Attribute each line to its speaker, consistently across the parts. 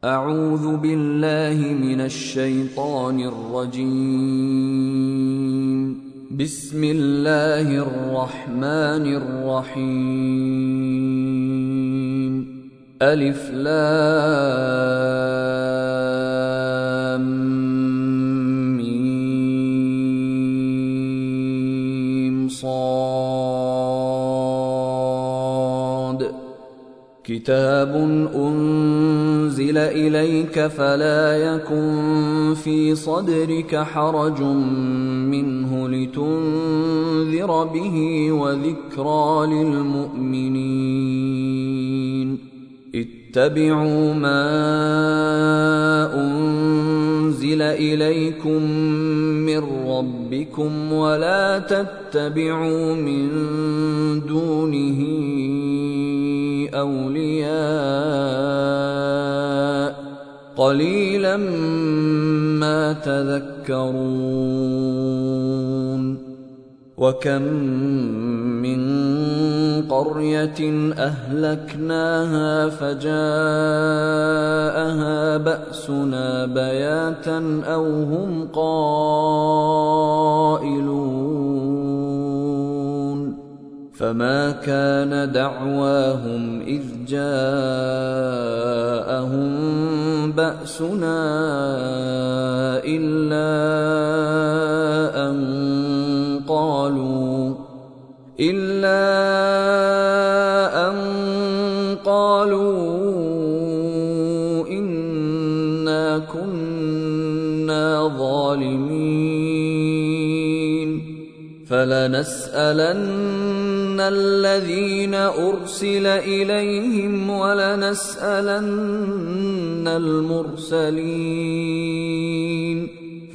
Speaker 1: أعوذ بالله من الشيطان الرجيم. بسم الله الرحمن الرحيم. ألف لام ميم صاد. كتاب أنزل إليك فلا يكن في صدرك حرج منه لتنذر به وذكرى للمؤمنين. اتبعوا ما أنزل إليكم من ربكم ولا تتبعوا من دونه أولياء قليلا ما تذكرون. وكم من قرية أهلكناها فجاءها بأسنا بياتا أو هم قائلون. فما كان دعواهم إذ جاءهم بأسنا إلا أن قالوا إنا كنا ظالمين. فلنسألن الذين أرسل إليهم ولنسألن المرسلين.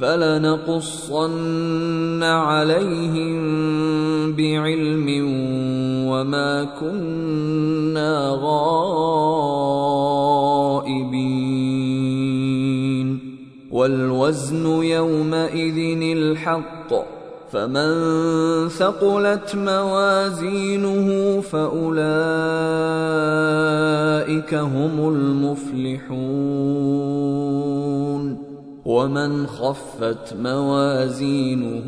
Speaker 1: فلنقصن عليهم بعلم وما كنا غائبين. والوزن يومئذ الحق. فمن ثقلت موازينه فأولئك هم المفلحون. ومن خفت موازينه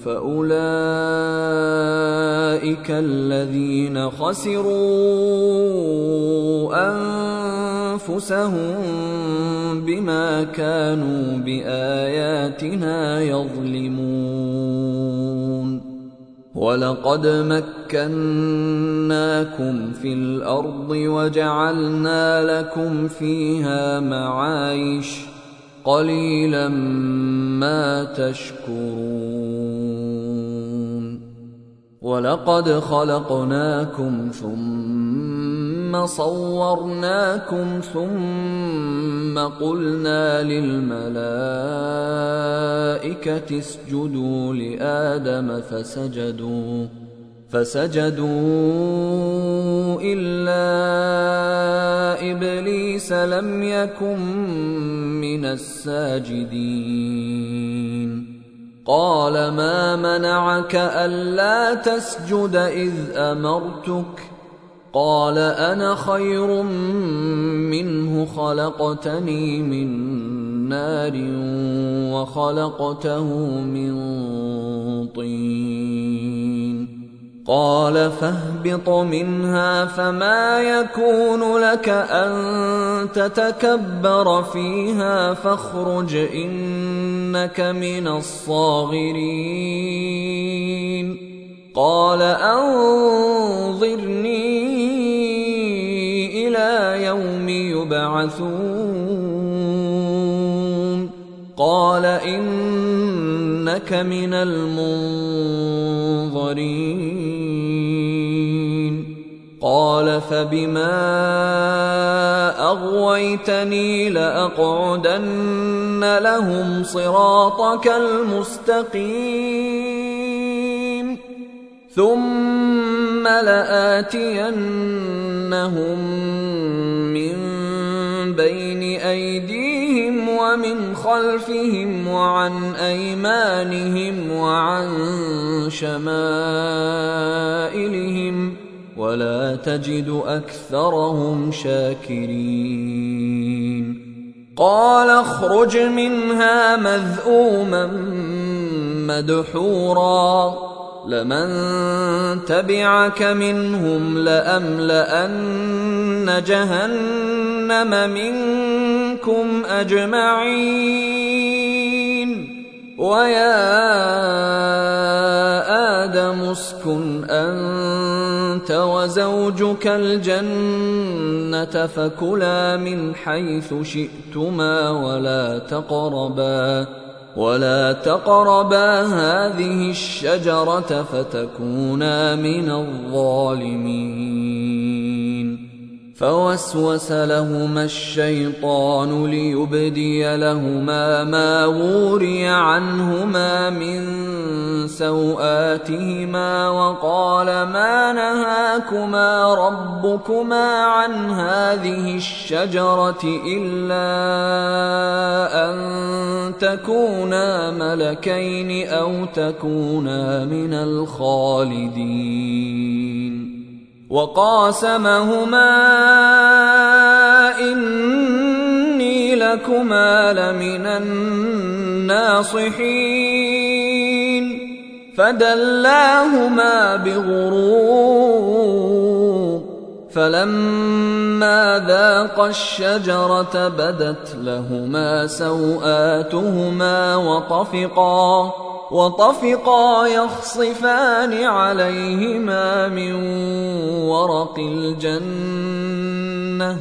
Speaker 1: فأولئك الذين خسروا أنفسهم بما كانوا بآياتنا يظلمون. ولقد مكناكم في الأرض وجعلنا لكم فيها معايش قليلا ما تشكرون. ولقد خلقناكم ثم صورناكم ثم قلنا للملائكة اسجدوا لآدم فسجدوا إلا إبليس لم يكن من الساجدين. قال ما منعك ألا تسجد إذ أمرتك؟ قال أنا خير منه خلقتني من نار وخلقته من طين. قال فاهبط منها فما يكون لك أن تتكبر فيها فاخرج إنك من الصاغرين. قال أنظرني إلى يوم يبعثون. قال إنك من المنظرين. قال فبما أغويتني لأقعدن لهم صراطك المستقيم ثم لآتينهم من بين أيديهم ومن خلفهم وعن أيمانهم وعن شمائلهم ولا تجد أكثرهم شاكرين. قال اخرج منها مذءوما مدحورا لمن تبعك منهم لأملأن جهنم منكم أجمعين ويا آدم اسكن أنت وزوجك الجنة فكلا من حيث شئتما ولا تقربا هذه الشجرة فتكونا من الظالمين فوسوس لهما الشيطان ليبدي لهما ما وري عنهما من سوآتهما وقال ما نهاكما ربكما عن هذه الشجرة إلا أن تكونا ملكين أو تكونا من الخالدين وقاسمهما إني لكما لمن الناصحين فدلاهما بغرور فلما ذاقا الشجرة بدت لهما سوآتهما وطفقا يخصفان عليهما من ورق الجنة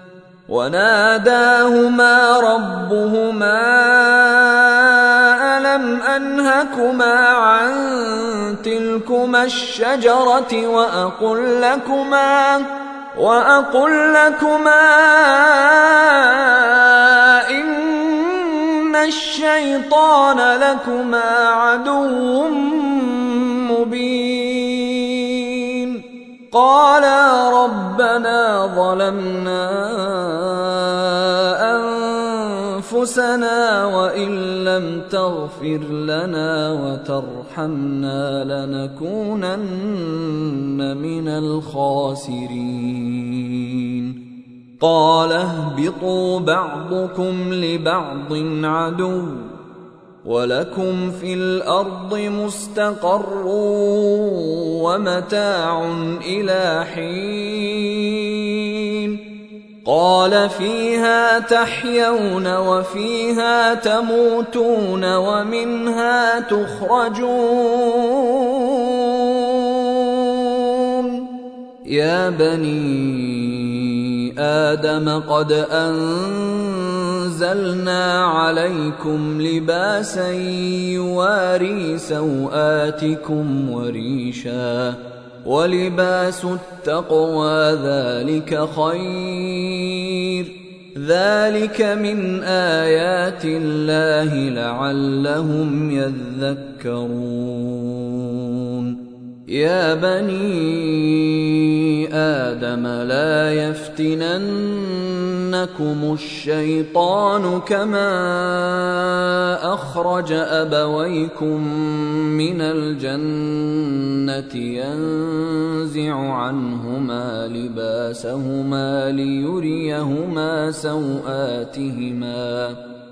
Speaker 1: وناداهما ربهما ألم أنهكما عن تلكما الشجرة وأقل لكما إن الشيطان لكما عدو مبين قالا ربنا ظلمنا أنفسنا وإن لم تغفر لنا وترحمنا لنكونن من الخاسرين قال اهبطوا بعضكم لبعض عدو ولكم في الأرض مستقر ومتاع إلى حين قال فيها تحيون وفيها تموتون ومنها تخرجون يا بني آدم قد أنزلنا عليكم لباسا يواري سوآتكم وريشا ولباس التقوى ذلك خير ذلك من آيات الله لعلهم يذكرون يا بني آدم لا يفتننكم الشيطان كما أخرج أبويكم من الجنة ينزع عنهما لباسهما ليريهما سوآتهما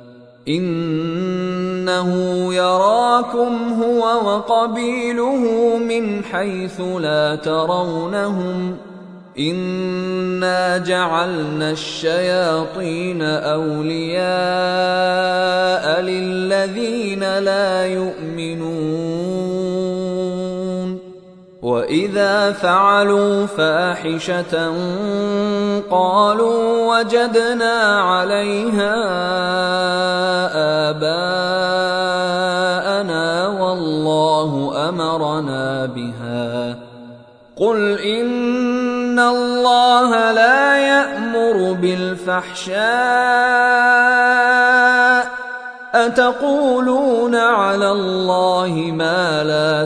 Speaker 1: إنه يراكم هو وقبيله من حيث لا ترونهم إنا جعلنا الشياطين أولياء للذين لا يؤمنون وإذا فعلوا فاحشة قالوا وجدنا عليها آباءنا والله أمرنا بها قل إن الله لا يأمر بالفحشاء أتقولون على الله ما لا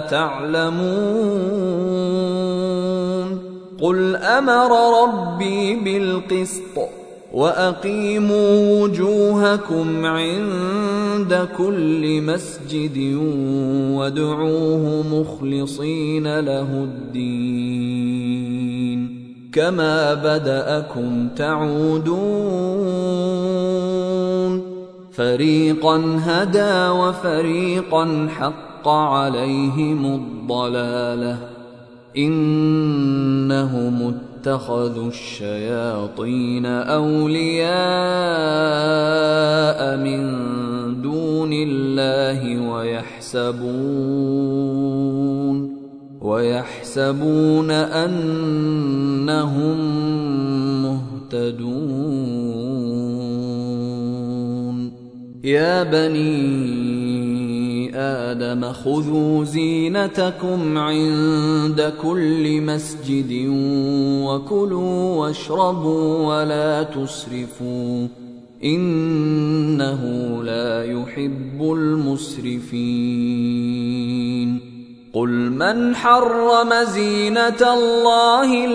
Speaker 1: تعلمون قل أمر ربي بالقسط وأقيموا وجوهكم عند كل مسجد وادعوه مخلصين له الدين كما بدأكم تعودون فريقا هدى وفريقا حق عليهم الضلالة إنهم اتخذوا الشياطين أولياء من دون الله ويحسبون أنهم مهتدون يا بني آدم خذوا زينتكم عند كل مسجد وكلوا واشربوا ولا تسرفوا إنه لا يحب المسرفين قل من حرم زينة الله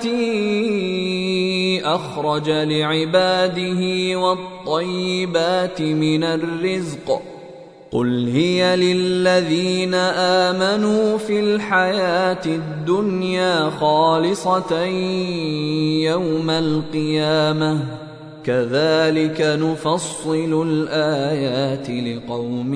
Speaker 1: التي أخرج لعباده والطيبات من الرزق قل هي للذين آمنوا في الحياة الدنيا خالصة يوم القيامة كذلك نفصل الآيات لقوم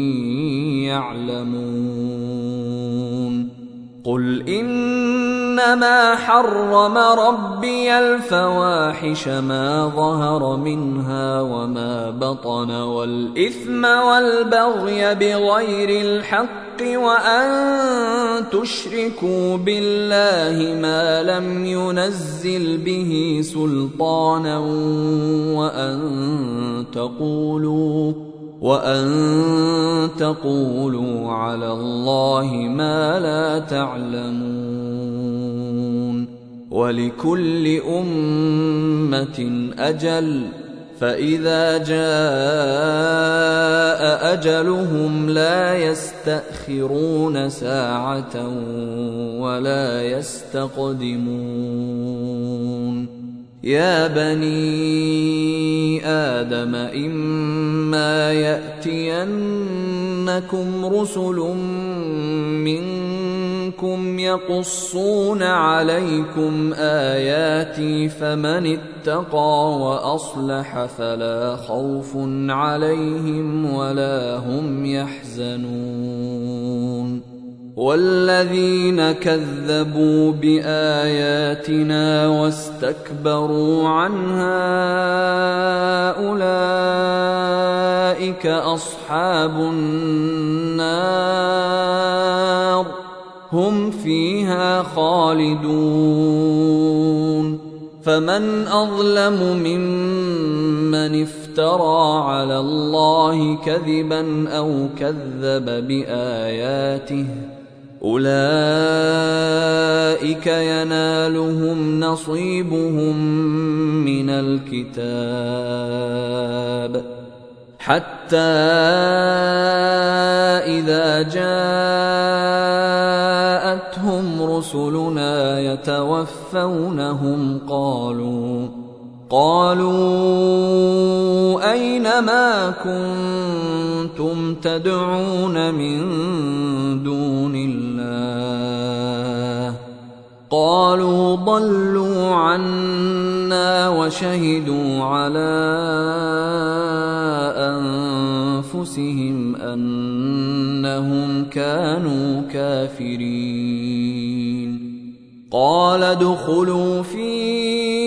Speaker 1: يعلمون قل إنما حرم ربي الفواحش ما ظهر منها وما بطن والإثم والبغي بغير الحق وأن تشركوا بالله ما لم ينزل به سلطانا وأن تقولوا على الله ما لا تعلمون ولكل أمة أجل فإذا جاء أجلهم لا يستأخرون ساعة ولا يستقدمون يا بني آدم إما يأتينكم رسل منكم يقصون عليكم آياتي فمن اتقى وأصلح فلا خوف عليهم ولا هم يحزنون والذين كذبوا بآياتنا واستكبروا عنها أولئك أصحاب النار هم فيها خالدون فمن أظلم ممن افترى على الله كذبا أو كذب بآياته أولئك ينالهم نصيبهم من الكتاب حتى إذا جاءتهم رسلنا يتوفونهم قالوا أين ما كنتم تدعون من دون الله قالوا ضلوا عنا وشهدوا على أنفسهم أنهم كانوا كافرين قال ادخلوا في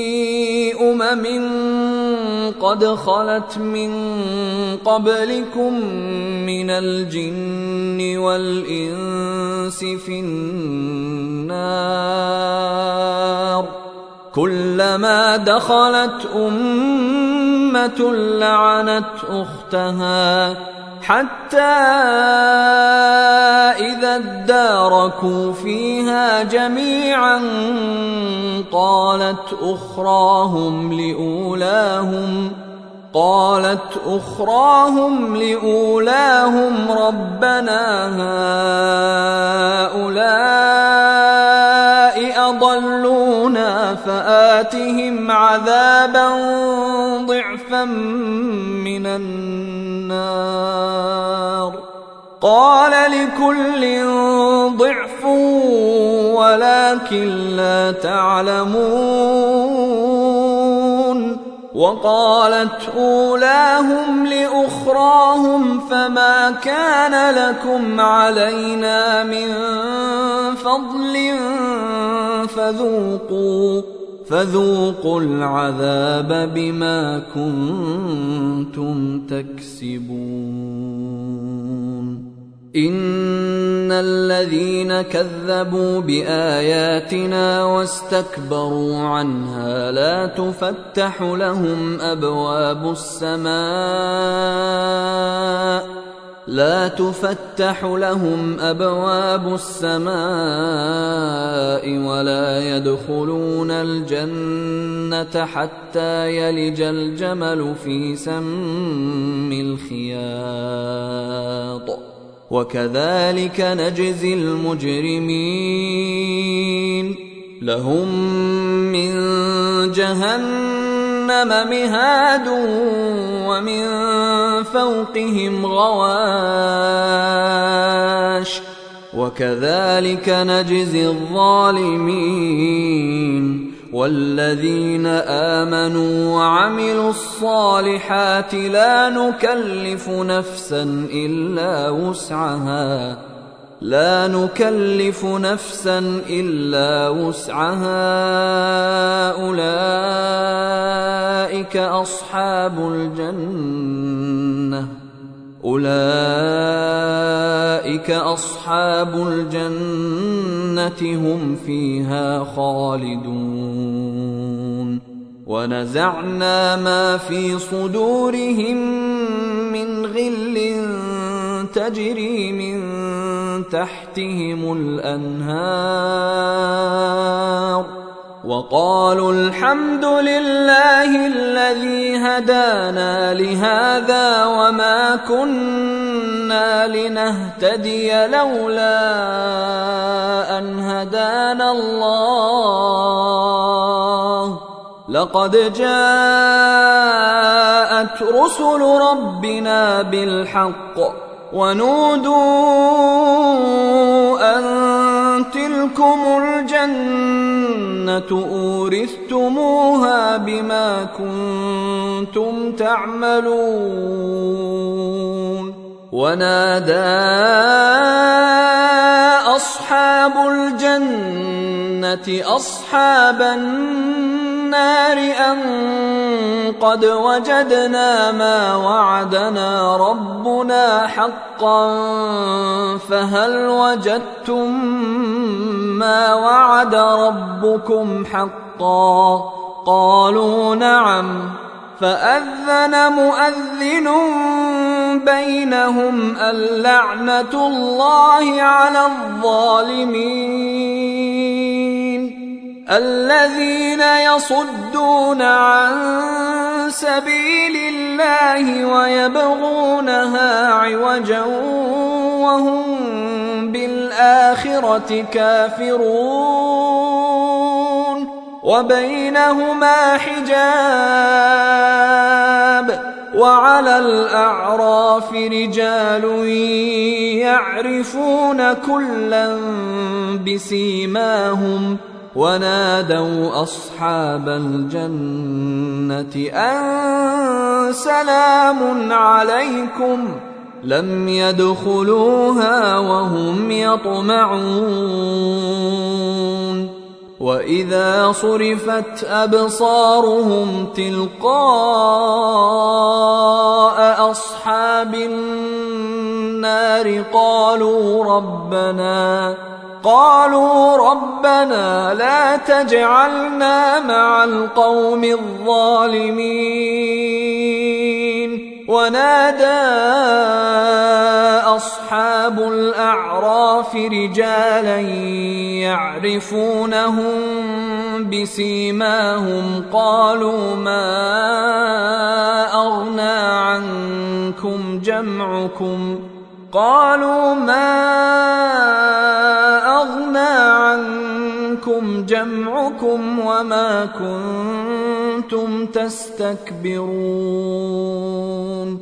Speaker 1: قد خلت من قبلكم من الجن والإنس في النار كلما دخلت أمة لعنت أختها حتى إذا اداركوا فيها جميعا قالت أخراهم لأولاهم ربنا هؤلاء أضلونا فآتهم عذابا ضعفا من النار قال لكل ضعف ولكن لا تعلمون وقالت أولاهم لأخراهم فما كان لكم علينا من فضل فذوقوا العذاب بما كنتم تكسبون إن الذين كذبوا بآياتنا واستكبروا عنها لا تفتح لهم أبواب السماء ولا يدخلون الجنة حتى يلج الجمل في سم الخياط وكذلك نجزي المجرمين لهم من جهنم مهاد ومن فوقهم غواش وكذلك نجزي الظالمين والذين آمنوا وعملوا الصالحات لا نكلف نفسا إلا وسعها أولئك أصحاب الجنة هم فيها خالدون ونزعنا ما في صدورهم من غل تجري من تحتهم الأنهار وقالوا الحمد لله الذي هدانا لهذا وما كنا لنهتدي لولا أن هدانا الله لقد جاءت رسل ربنا بالحق ونودوا أن تلكم الجنة أورثتموها بما كنتم تعملون ونادى أصحاب الجنة أصحاب النار أن قد وجدنا ما وعدنا ربنا حقا فهل وجدتم ما وعد ربكم حقا قالوا نعم فأذن مؤذن بينهم اللعنة الله على الظالمين الذين يصدون عن سبيل الله ويبغونها عوجا وهم بالآخرة كافرون وبينهما حجاب وعلى الأعراف رجال يعرفون كلا بسيماهم ونادوا أصحاب الجنة أن سلام عليكم لم يدخلوها وهم يطمعون وإذا صرفت أبصارهم تلقاء أصحاب النار قالوا ربنا لا تجعلنا مع القوم الظالمين ونادى أصحاب الأعراف رجالا يعرفونهم بسيماهم قالوا ما أغنى عنكم جمعكم وما كنتم تستكبرون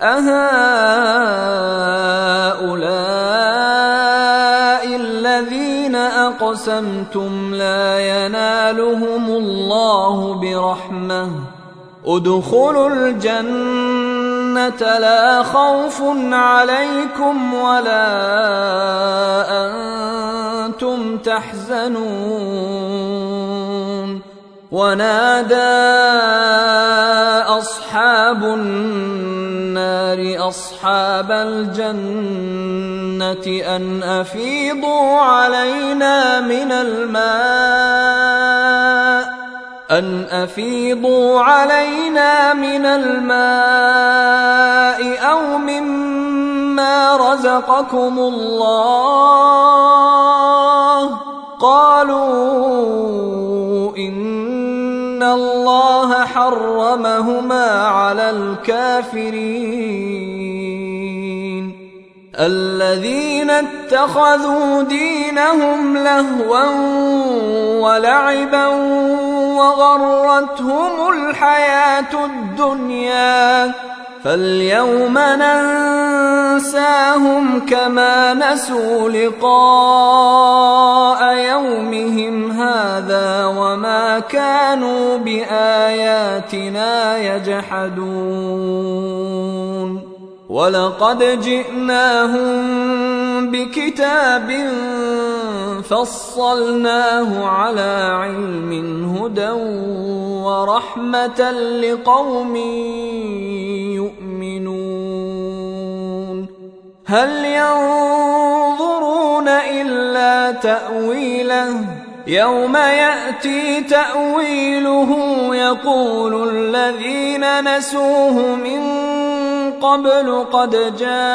Speaker 1: أهؤلاء الذين أقسمتم لا ينالهم الله برحمة ادخلوا الجنة لا خوف عليكم ولا أنتم تحزنون. ونادى أصحاب النار أصحاب الجنة أن أفيضوا علينا من الماء أو مما رزقكم الله. قالوا إن الله حرمهما على الكافرين. الذين اتخذوا دينهم لهوا ولعبا وغرتهم الحياة الدنيا فاليوم ننساهم كما نسوا لقاء يومهم هذا وما كانوا بآياتنا يجحدون. ولقد جئناهم بكتاب فصلناه على علم هدى ورحمة لقوم يؤمنون. هل ينظرون إلا تأويله يوم يأتي تأويله يقول الذين نسوه من قبل قد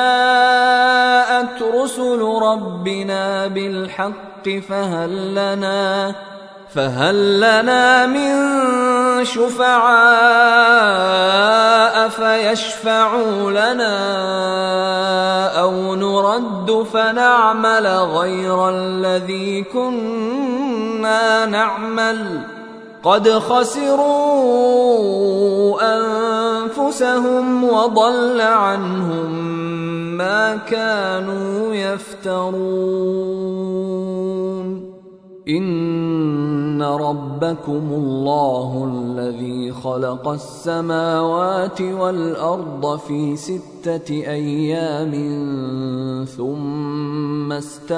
Speaker 1: جاءت رسل ربنا بالحق فهل لنا من شفعاء فيشفعوا لنا أو نرد فنعمل غير الذي كنا نعمل قد خسروا أنفسهم وضل عنهم ما كانوا يفترون. إن ربكم الله الذي خلق السماوات والأرض في 6 أيام ثم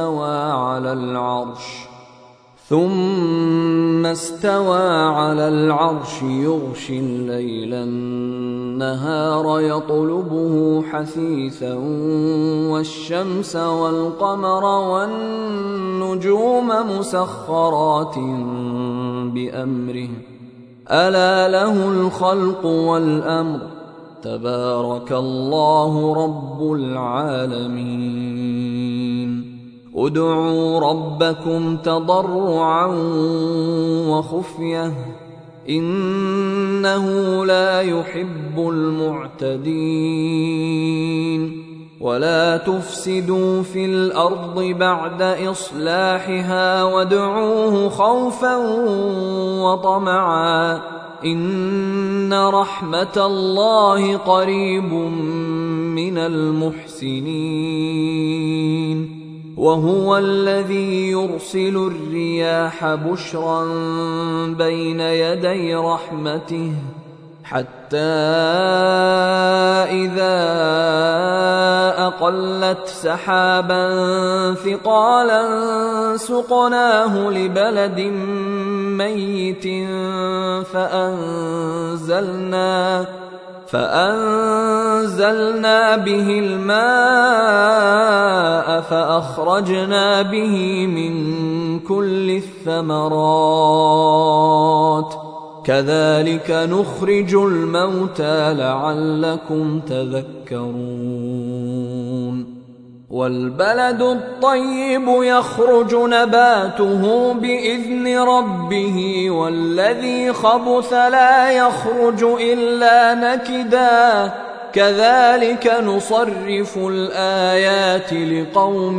Speaker 1: استوى على العرش يغشي الليل النهار يطلبه حثيثا والشمس والقمر والنجوم مسخرات بأمره ألا له الخلق والأمر تبارك الله رب العالمين. ادعوا ربكم تضرعا وخفية إنه لا يحب المعتدين. ولا تفسدوا في الأرض بعد إصلاحها وادعوه خوفا وطمعا إن رحمة الله قريب من المحسنين. وهو الذي يرسل الرياح بشرا بين يدي رحمته حتى إذا أقلت سحابا ثقالا سقناه لبلد ميت فأنزلنا به الماء فأخرجنا به من كل الثمرات كذلك نخرج الموتى لعلكم تذكرون. والبلد الطيب يخرج نباته بإذن ربه والذي خبث لا يخرج إلا نكدا كذلك نصرف الآيات لقوم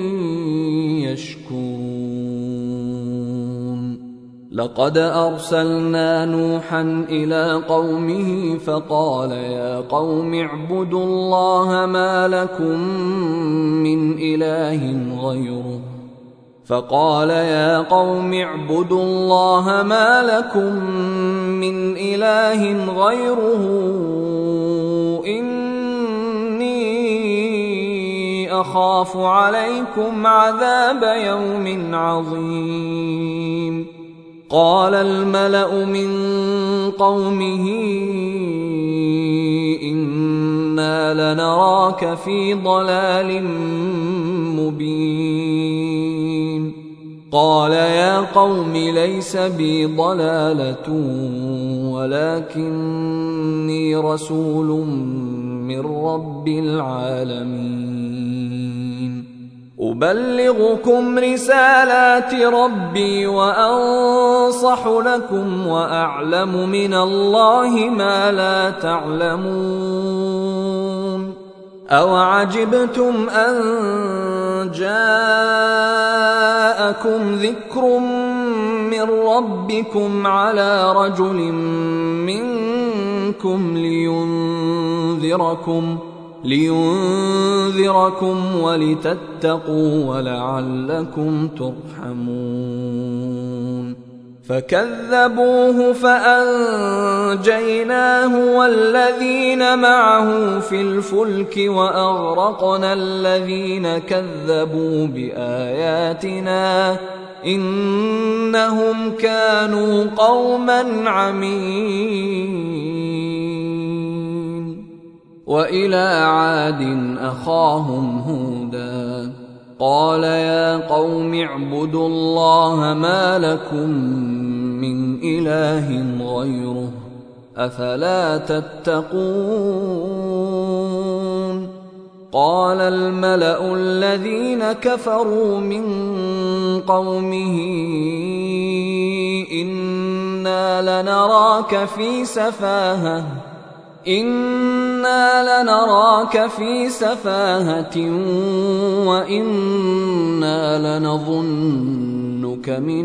Speaker 1: يشكرون. لقد أرسلنا نوحا إلى قومه فقال يا قوم اعبدوا الله ما لكم من إله غيره من إله غيره إني أخاف عليكم عذاب يوم عظيم. قال الملأ من قومه إنا لنراك في ضلال مبين. قال يا قوم ليس بي ضلالة ولكني رسول من رب العالمين أبلغكم رسالات ربي وأنصح لكم وأعلم من الله ما لا تعلمون. أوعجبتم أن جاءكم ذكر من ربكم على رجل منكم لينذركم ولتتقوا ولعلكم ترحمون. فكذبوه فأنجيناه والذين معه في الفلك وأغرقنا الذين كذبوا بآياتنا إنهم كانوا قوما عمين. وإلى عاد أخاهم هودا قال يا قوم اعبدوا الله ما لكم من إله غيره أفلا تتقون. قال الملأ الذين كفروا من قومه إنا لنراك في سفاهة وإنا لنظنك من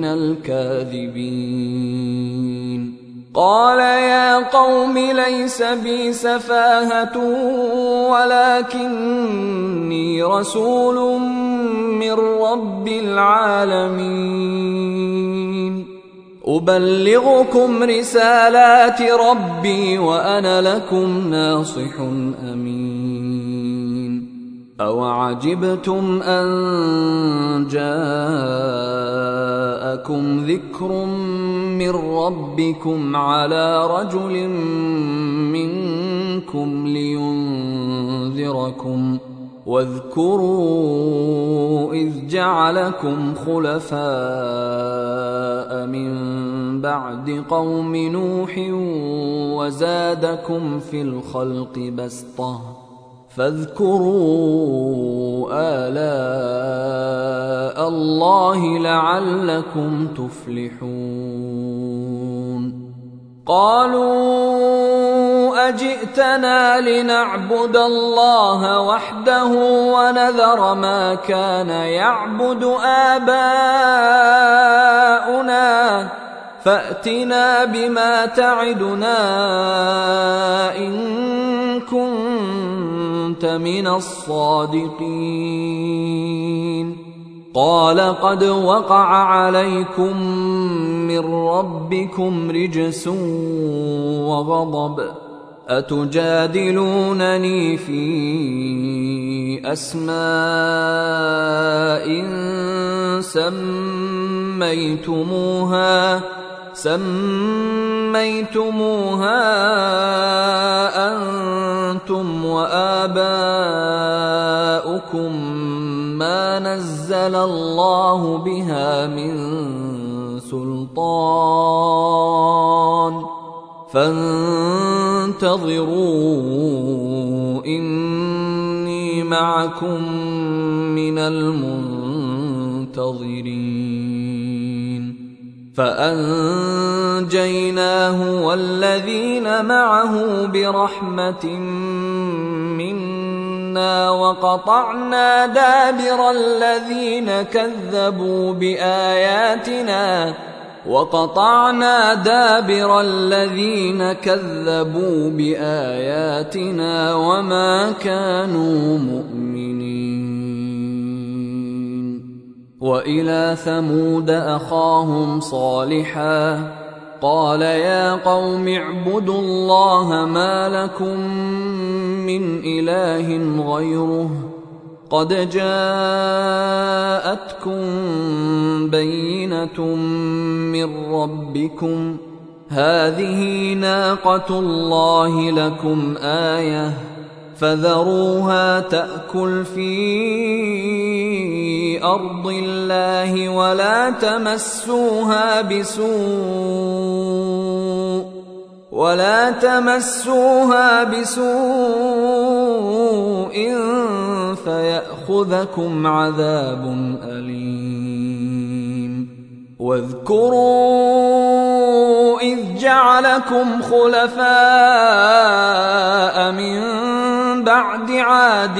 Speaker 1: الكاذبين. قال يا قوم ليس بي سفاهة ولكني رسول من رب العالمين أبلغكم رسالات ربي وأنا لكم ناصح أمين. أوعجبتم أن جاءكم ذكر من ربكم على رجل منكم لينذركم واذكروا إذ جعلكم خلفاء من بعد قوم نوح وزادكم في الخلق بسطة فاذكروا آلاء الله لعلكم تفلحون. قالوا أجئتنا لنعبد الله وحده ونذر ما كان يعبد آباؤنا فأتنا بما تعدنا إن كنت من الصادقين. قال قد وقع عليكم من ربكم رجس وغضب أتجادلونني في أسماء سميتموها أنتم وآباؤكم ما نزل الله بها من سلطان فانتظروا إني معكم من المنتظرين. فأنجيناه والذين معه برحمة منا وقطعنا دابر الذين كذبوا بآياتنا وما كانوا مؤمنين. وإلى ثمود أخاهم صالحا قال يا قوم اعبدوا الله ما لكم من إله غيره قد جاءتكم بينة من ربكم هذه ناقة الله لكم آية فذروها تأكل في أرض الله ولا تمسوها بسوء فيأخذكم عذاب أليم واذكروا إذ جعلكم خلفاء من بعد عاد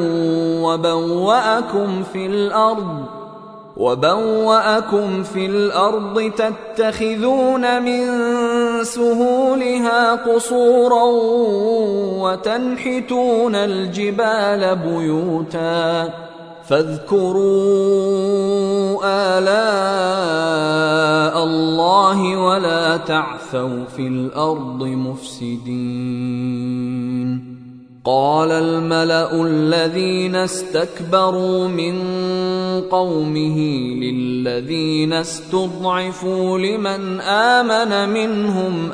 Speaker 1: وبوأكم في الأرض تتخذون من سهولها قصورا وتنحتون الجبال بيوتا فاذكروا آلاء الله ولا تعثوا في الأرض مفسدين قال الملأ الذين استكبروا من قومه للذين استضعفوا لمن آمن منهم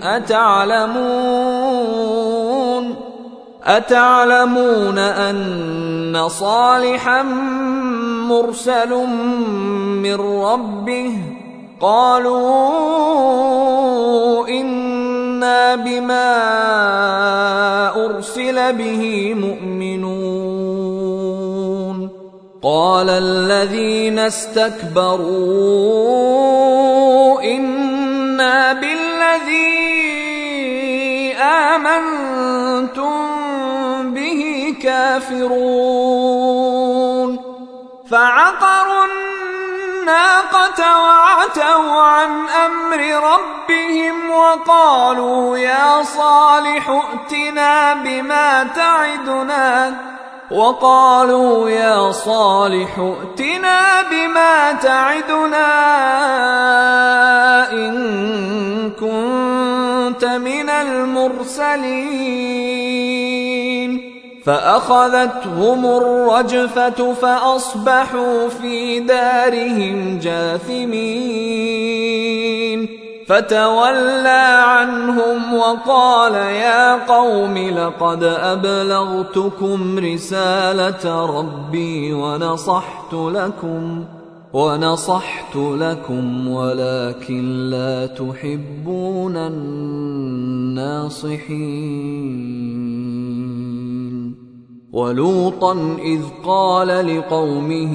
Speaker 1: أتعلمون أن صالحا مرسل من ربه قالوا إنا بما أرسل به مؤمنون قال الذين استكبروا إنا بالذي آمنتم به كافرون فعقروا الناقة وعتوا عن أمر ربهم وقالوا يا صالح ائتنا بما تعدنا إن كنت من المرسلين فأخذتهم الرجفة فأصبحوا في دارهم جاثمين فتولى عنهم وقال يا قوم لقد أبلغتكم رسالة ربي ونصحت لكم ولكن لا تحبون الناصحين ولوطا إذ قال لقومه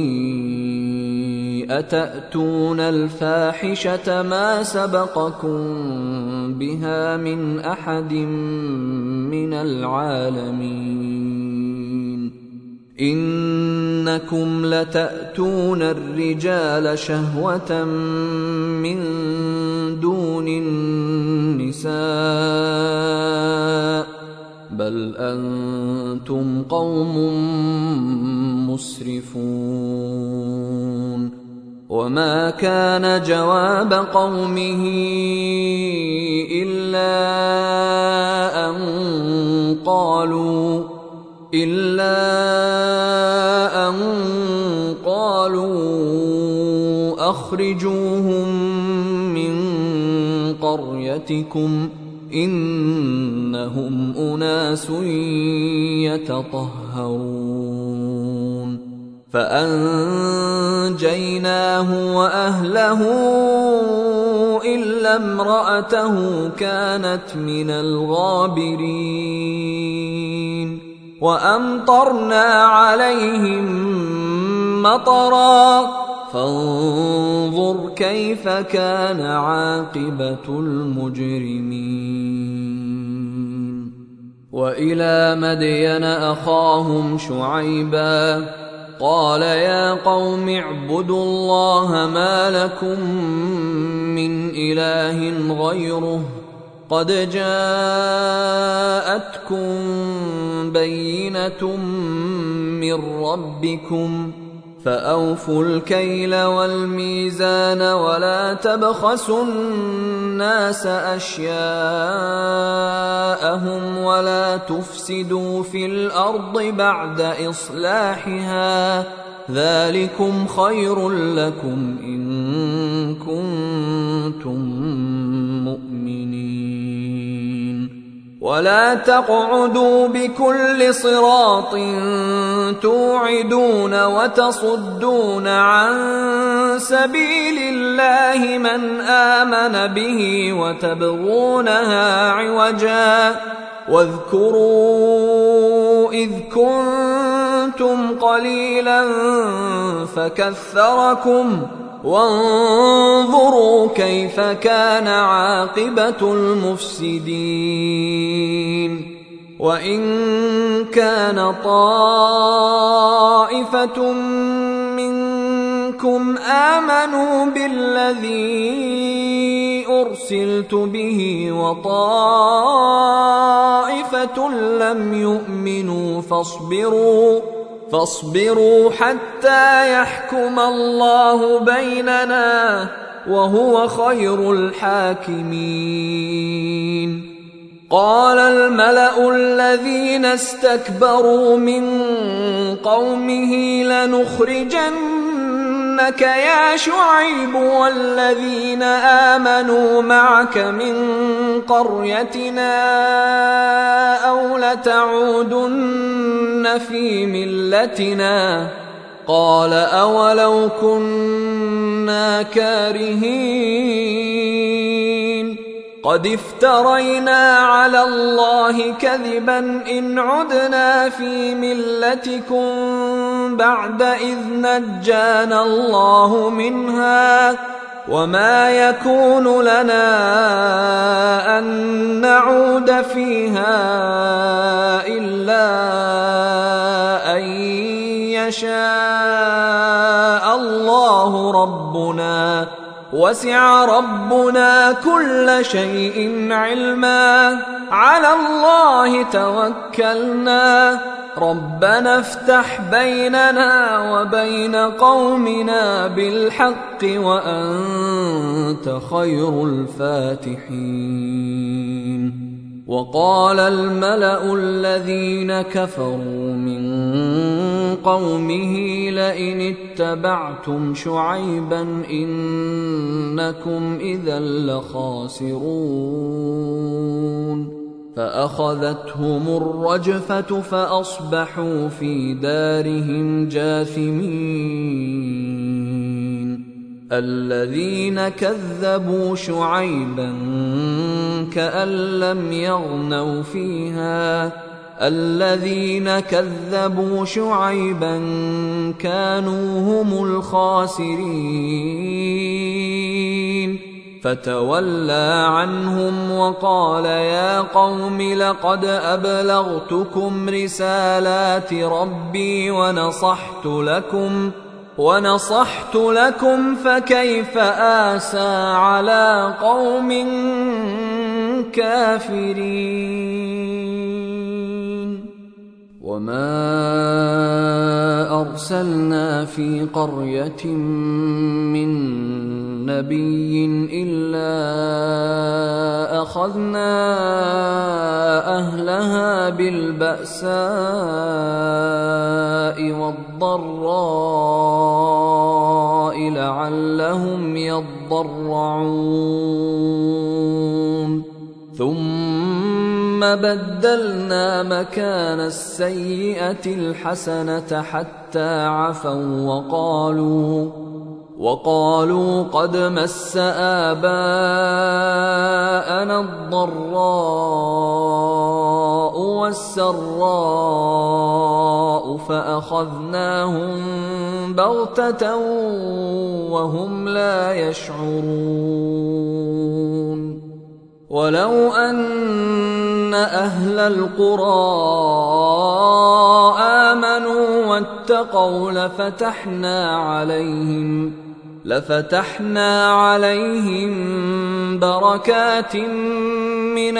Speaker 1: أتأتون الفاحشة ما سبقكم بها من أحد من العالمين إنكم لتأتون الرجال شهوة من دون النساء بل أنتم قوم مسرفون وما كان جواب قومه إلا أن قالوا أخرجوهم من قريتكم إنهم أناس يتطهرون فأنجيناه وأهله إلا امرأته كانت من الغابرين وأمطرنا عليهم مطرا فانظر كيف كان عاقبة المجرمين وإلى مدين أخاهم شعيبا قال يا قوم اعبدوا الله ما لكم من إله غيره قد جاءتكم بينة من ربكم فأوفوا الكيل والميزان ولا تبخسوا الناس أشياءهم ولا تفسدوا في الأرض بعد إصلاحها، ذلكم خير لكم إن كنتم مؤمنين. ولا تقعدوا بكل صراط توعدون وتصدون عن سبيل الله من آمن به وتبغونها عوجا، واذكروا إذ كنتم قليلا فكثركم، وانظروا كيف كان عاقبة المفسدين. وإن كان طائفة منكم آمنوا بالذي أرسلت به وطائفة لم يؤمنوا فاصبروا حتى يحكم الله بيننا وهو خير الحاكمين. قال الملأ الذين استكبروا من قومه لنخرجنك يا شعيب والذين آمنوا معك من قريتنا أو لتعودن في ملتنا. قال أولو كنا كارهين قد افترينا على الله كذبا إن عدنا في ملتكم بعد إذ نجانا الله منها، وما يكون لنا أن نعود فيها إلا أن يشاء الله ربنا، وسع ربنا كل شيء علما، على الله توكلنا، ربنا افتح بيننا وبين قومنا بالحق وأنت خير الفاتحين. وقال الملأ الذين كفروا من قومه لئن اتبعتم شعيبا إنكم إذا لخاسرون. فأخذتهم الرجفة فأصبحوا في دارهم جاثمين. الذين كذبوا شعيبا كأن لم يغنوا فيها، الذين كذبوا شعيبا كانوا هم الخاسرين. فتولى عنهم وقال يا قوم لقد أبلغتكم رسالات ربي ونصحت لكم فكيف آسى على قوم كافرين. وما أرسلنا في قرية من نبي إلا أخذنا أهلها بالبأساء والضراء لعلهم يضرعون. ثم بدلنا مكان السيئة الحسنة حتى عفوا وقالوا قد مس آباءنا الضراء والسراء فأخذناهم بغتة وهم لا يشعرون. ولو أن أهل القرى آمنوا واتقوا لفتحنا عليهم بركات من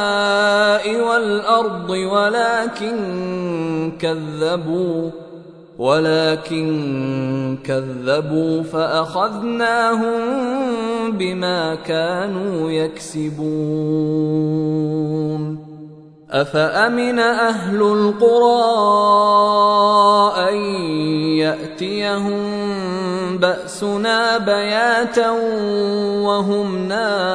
Speaker 1: السماء والأرض ولكن كذبوا فأخذناهم بما كانوا يكسبون أفأمن أهل القرى أن يأتيهم بأسنا بياتا وهم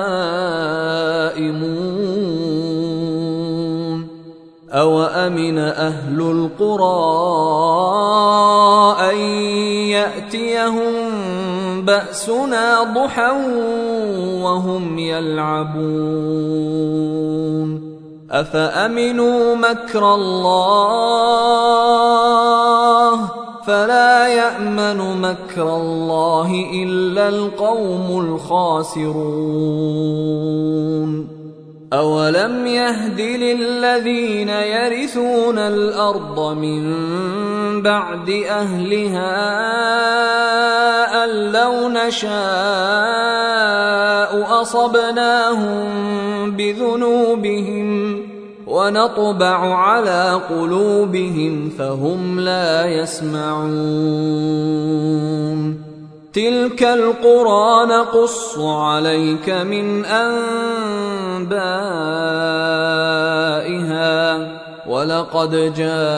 Speaker 1: نائمون أوأمن أهل القرى أن يأتيهم بأسنا ضحى وهم يلعبون أفأمنوا مكر الله فلا يأمن مكر الله إلا القوم الخاسرون أولم يهد للذين يرثون الأرض من بعد أهلها أن لو نشاء أصبناهم بذنوبهم ونطبع على قلوبهم فهم لا يسمعون تلك القرى نقص عليك من أنبائها ولقد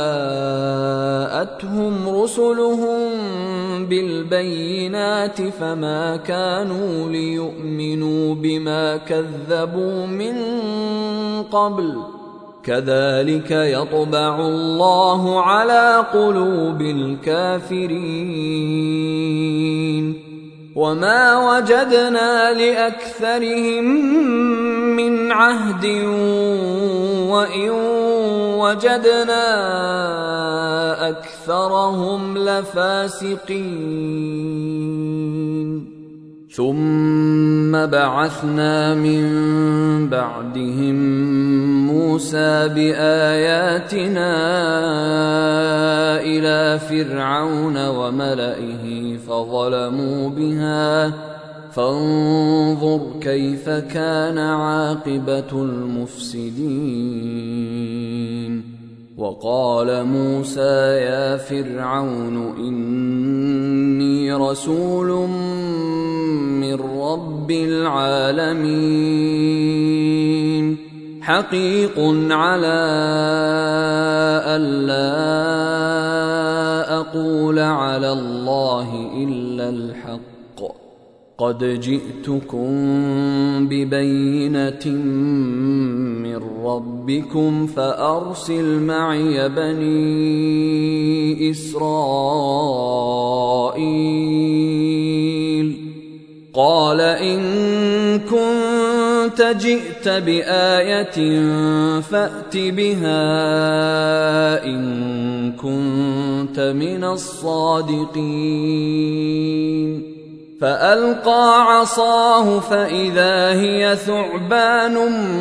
Speaker 1: جاءتهم رسلهم بالبينات فما كانوا ليؤمنوا بما كذبوا من قبل كذلك يطبع الله على قلوب الكافرين وما وجدنا لأكثرهم من عهد وإن وجدنا أكثرهم لفاسقين ثم بعثنا من بعدهم موسى بآياتنا إلى فرعون وملئه فظلموا بها فانظر كيف كان عاقبة المفسدين وقال موسى يا فرعون إني رسول من رب العالمين حقيق على ألا أقول على الله إلا الحق قد جئتكم ببينة من ربكم فأرسل معي بني إسرائيل قال إن كنت جئت بآية فأت بها إن كنت من الصادقين فألقى عصاه فإذا هي ثعبان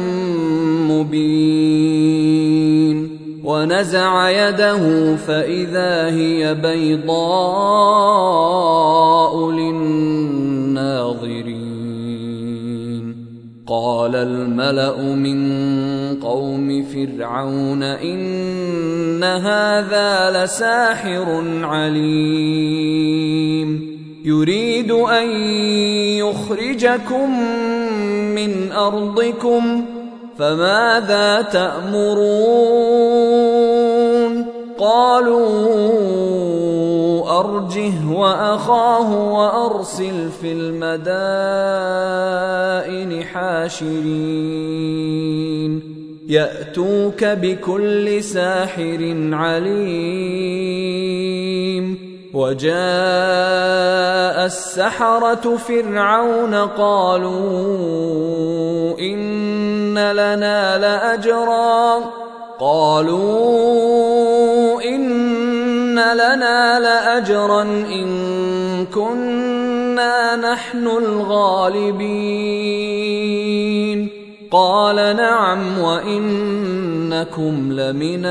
Speaker 1: مبين ونزع يده فإذا هي بيضاء للناظرين قال الملأ من قوم فرعون إن هذا لساحر عليم يريد أن يخرجكم من أرضكم فماذا تأمرون قالوا أرجه وأخاه وأرسل في المدائن حاشرين يأتوك بكل ساحر عليم وجاء السحرة فرعون قالوا إن لنا لأجرا إن كنا نحن الغالبين قال نعم وإنكم لمن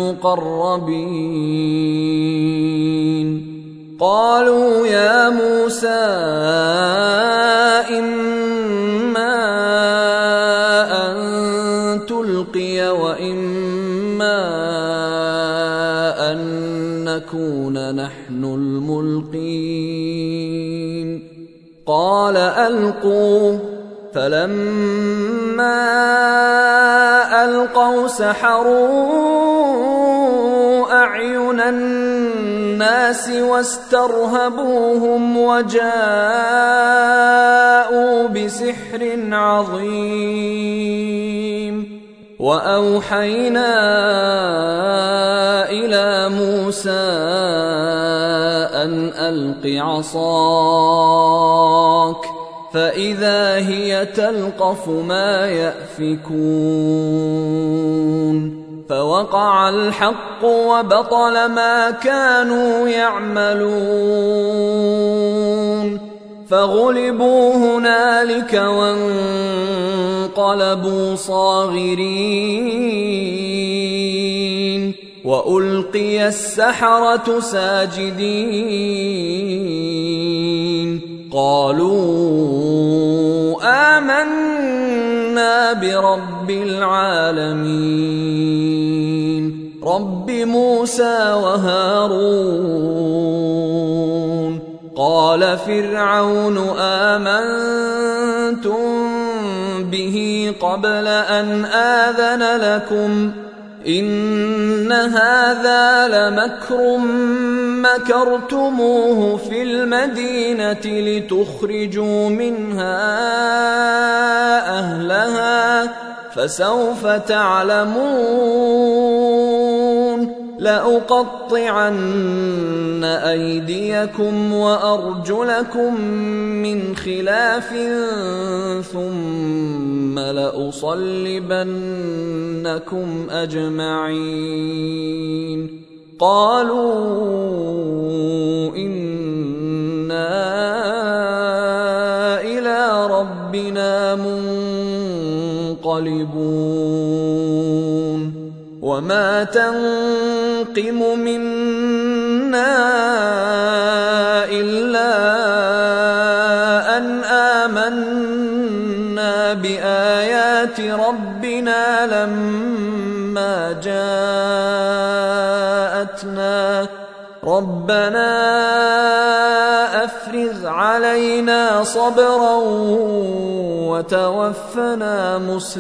Speaker 1: المقربين قالوا يا موسى إما أن تلقي وإما أن نكون نحن الملقين قال ألقوا فلما ألقوا سحروا أعين الناس واسترهبوهم وجاءوا بسحر عظيم وأوحينا إلى موسى أن ألق عصاك فإذا هي تلقف ما يأفكون فوقع الحق وبطل ما كانوا يعملون فغلبوا هنالك وانقلبوا صاغرين وألقي السحرة ساجدين قالوا آمنا برب العالمين رب موسى وهارون قال فرعون آمنتم به قبل أن آذن لكم إن هذا لمكر مكرتموه في المدينة لتخرجوا منها أهلها فسوف تعلمون لأقطعن أيديكم وأرجلكم من خلاف ثم لأصلبنكم أجمعين قالوا إنا إلى ربنا منقلبون وما تنقم منا إلا أن آمنا بآيات ربنا لما جاءتنا ربنا أفرغ علينا صبرا وتوفنا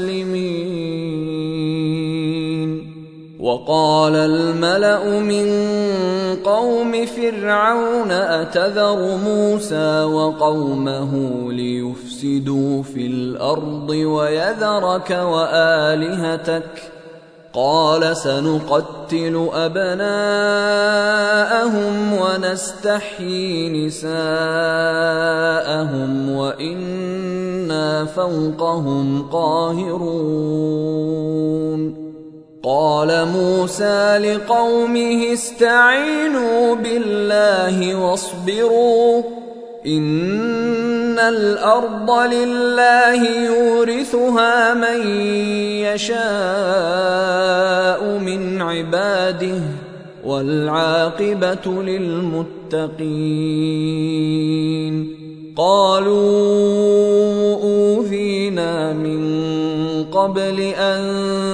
Speaker 1: مسلمين وقال الملأ من قوم فرعون أتذر موسى وقومه ليفسدوا في الأرض ويذرك وآلهتك قال سنقتل أبناءهم ونستحيي نساءهم وإنا فوقهم قاهرون قال موسى لقومه استعينوا بالله واصبروا إن الأرض لله يورثها من يشاء من عباده والعاقبة للمتقين قالوا أوذينا من قبل أن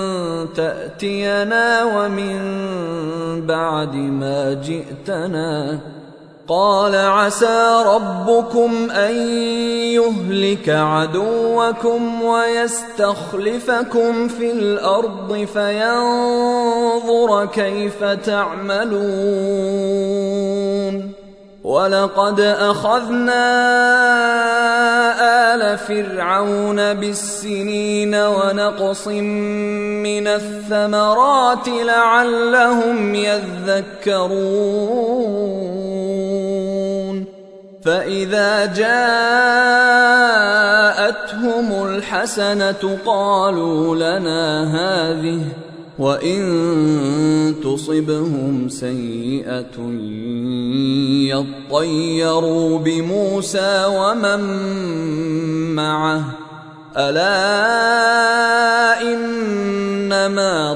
Speaker 1: تأتينا ومن بعد ما جئتنا قال عسى ربكم أن يهلك عدوكم ويستخلفكم في الأرض فينظر كيف تعملون ولقد أخذنا آل فرعون بالسنين ونقص من الثمرات لعلهم يذكرون فإذا جاءتهم الحسنة قالوا لنا هذه وإن تصبهم سيئة يطيروا بموسى ومن معه ألا إنما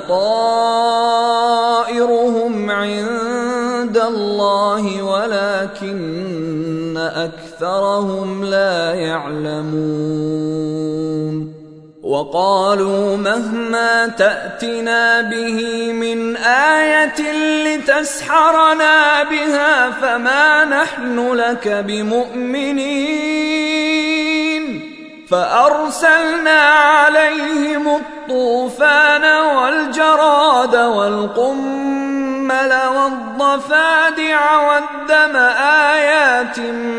Speaker 1: طائرهم عند الله ولكن أكثرهم لا يعلمون وقالوا مهما تأتنا به من آية لتسحرنا بها فما نحن لك بمؤمنين فأرسلنا عليهم الطوفان والجراد والقمل والضفادع والدم آيات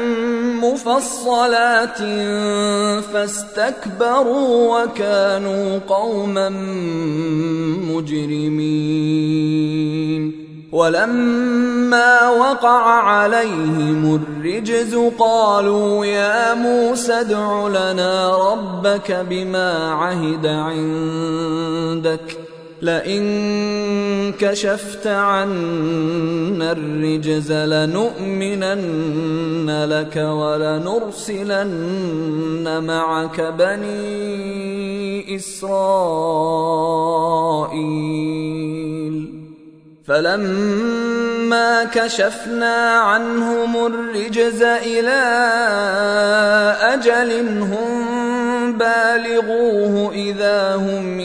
Speaker 1: مفصلات فاستكبروا وكانوا قوما مجرمين ولما وقع عليهم الرجز قالوا يا موسى ادع لنا ربك بما عهد عندك لئن كشفت عنا الرجز لنؤمنن لك ولنرسلن معك بني إسرائيل فلما كشفنا عنهم الرجز إلى أجل هم بالغوه إذا هم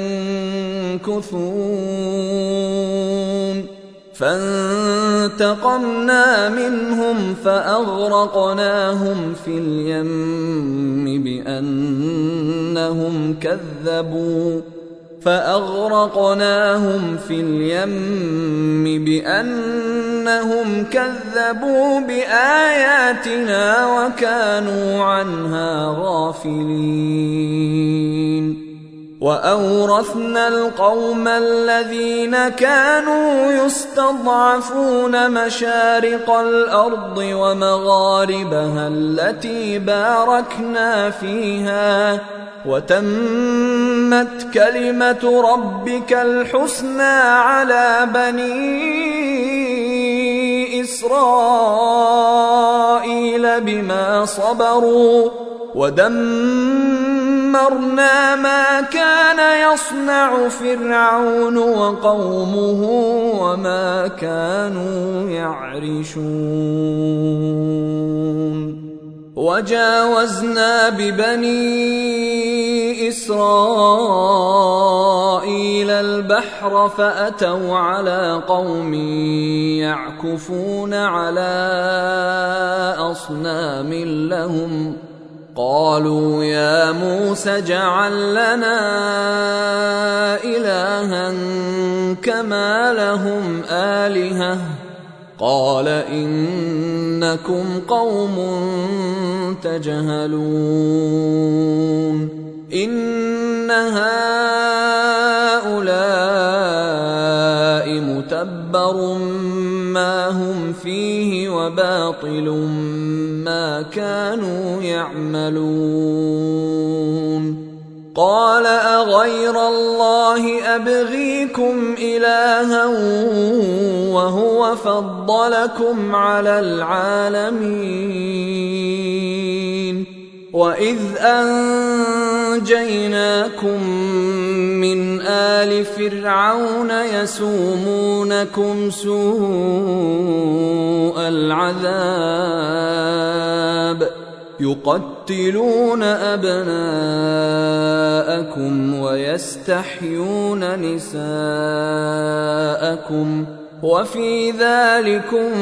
Speaker 1: ينكثون فانتقمنا منهم فأغرقناهم في اليم بأنهم كذبوا بآياتنا وكانوا عنها غافلين وأورثنا القوم الذين كانوا يستضعفون مشارق الأرض ومغاربها التي باركنا فيها وتمت كلمة ربك الحسنى على بني إسرائيل بما صبروا ودمرنا ما كان يصنع فرعون وقومه وما كانوا يعرشون وجاوزنا ببني إسرائيل البحر فأتوا على قوم يعكفون على أصنام لهم قالوا يا موسى اجعل لنا إلها كما لهم آلهة قال إنكم قوم تجهلون إن هؤلاء متبر ما هم فيه وباطل ما كانوا يعملون قال أغير الله أبغيكم إلها وهو فضلكم على العالمين وإذ أنجيناكم من آل فرعون يسومونكم سوء العذاب يقتلون أبناءكم ويستحيون نساءكم وفي ذلكم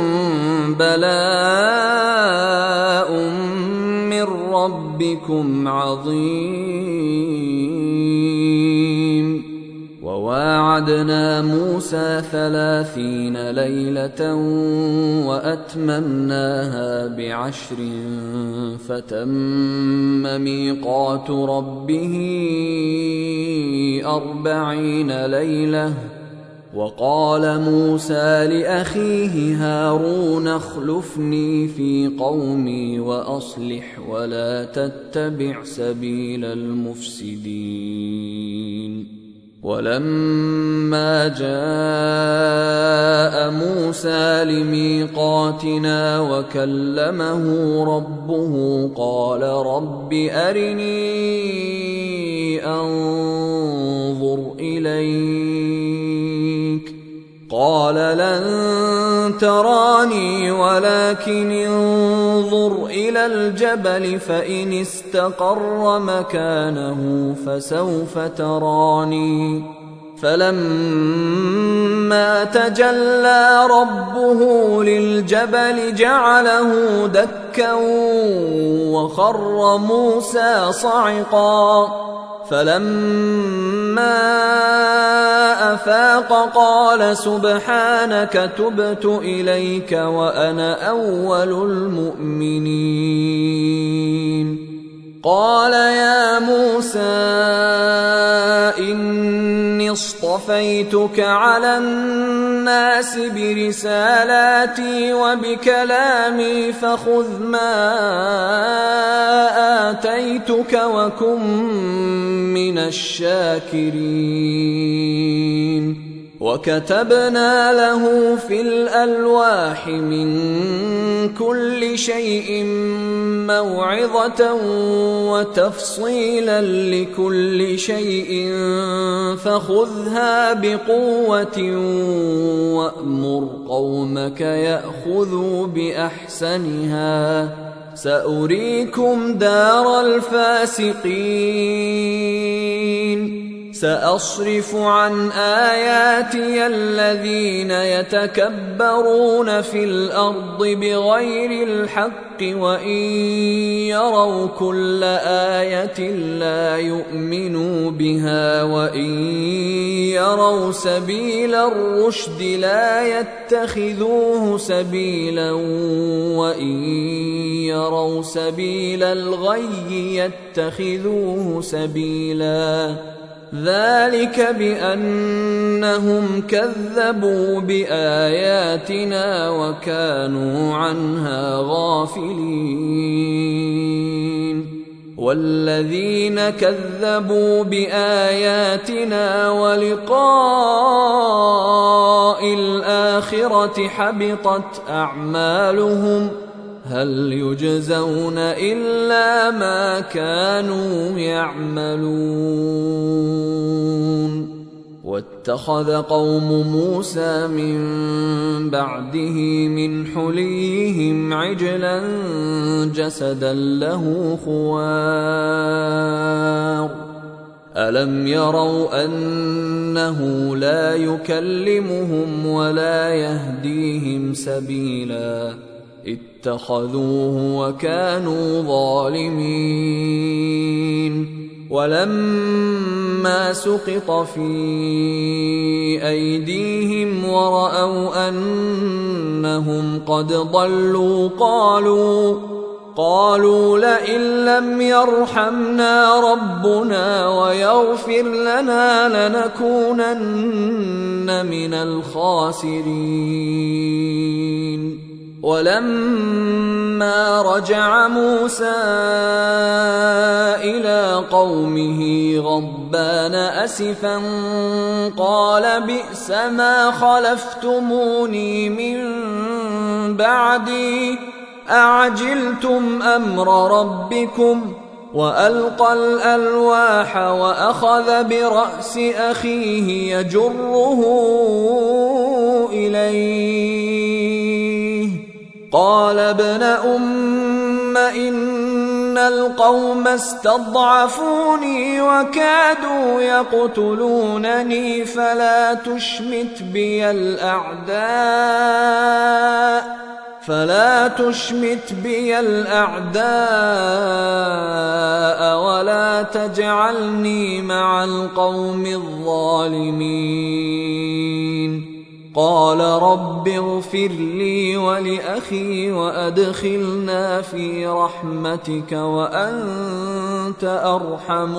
Speaker 1: بلاء من ربكم عظيم وواعدنا موسى 30 ليلة وأتممناها ب10 فتم ميقات ربه 40 ليلة وقال موسى لأخيه هارون اخلفني في قومي وأصلح ولا تتبع سبيل المفسدين ولما جاء موسى لميقاتنا وكلمه ربه قال رب أرني أنظر إليك قال لن تراني ولكن انظر إلى الجبل فإن استقر مكانه فسوف تراني فلما تجلى ربه للجبل جعله دكا وخر موسى صعقا فلما أفاق قال سبحانك تبت إليك وأنا أول المؤمنين قال يا موسى إني اصطفيتك على الناس برسالاتي وبكلامي فخذ ما آتيتك وكن من الشاكرين وكتبنا له في الألواح من كل شيء موعظة وتفصيلا لكل شيء فخذها بقوة وأمر قومك يأخذوا بأحسنها سأريكم دار الفاسقين سأصرف عن آياتي الذين يتكبرون في الأرض بغير الحق وإن يروا كل آية لا يؤمنوا بها وإن يروا سبيل الرشد لا يتخذوه سبيلا وإن يروا سبيل الغي يتخذوه سبيلا ذلك بأنهم كذبوا بآياتنا وكانوا عنها غافلين والذين كذبوا بآياتنا ولقاء الآخرة حبطت أعمالهم هل يجزون إلا ما كانوا يعملون واتخذ قوم موسى من بعده من حليهم عجلا جسدا له خوار ألم يروا أنه لا يكلمهم ولا يهديهم سبيلا اتخذوه وكانوا ظالمين ولما سقط في أيديهم ورأوا أنهم قد ضلوا قالوا لئن لم يرحمنا ربنا ويغفر لنا لنكونن من الخاسرين ولما رجع موسى إلى قومه غضبان أسفا قال بئس ما خلفتموني من بعدي أعجلتم أمر ربكم وألقى الألواح وأخذ برأس أخيه يجره إليه قال ابن أم إن القوم استضعفوني وكادوا يقتلونني فلا تشمت بي الأعداء ولا تجعلني مع القوم الظالمين قال رب اغفر لي ولأخي وأدخلنا في رحمتك وأنت أرحم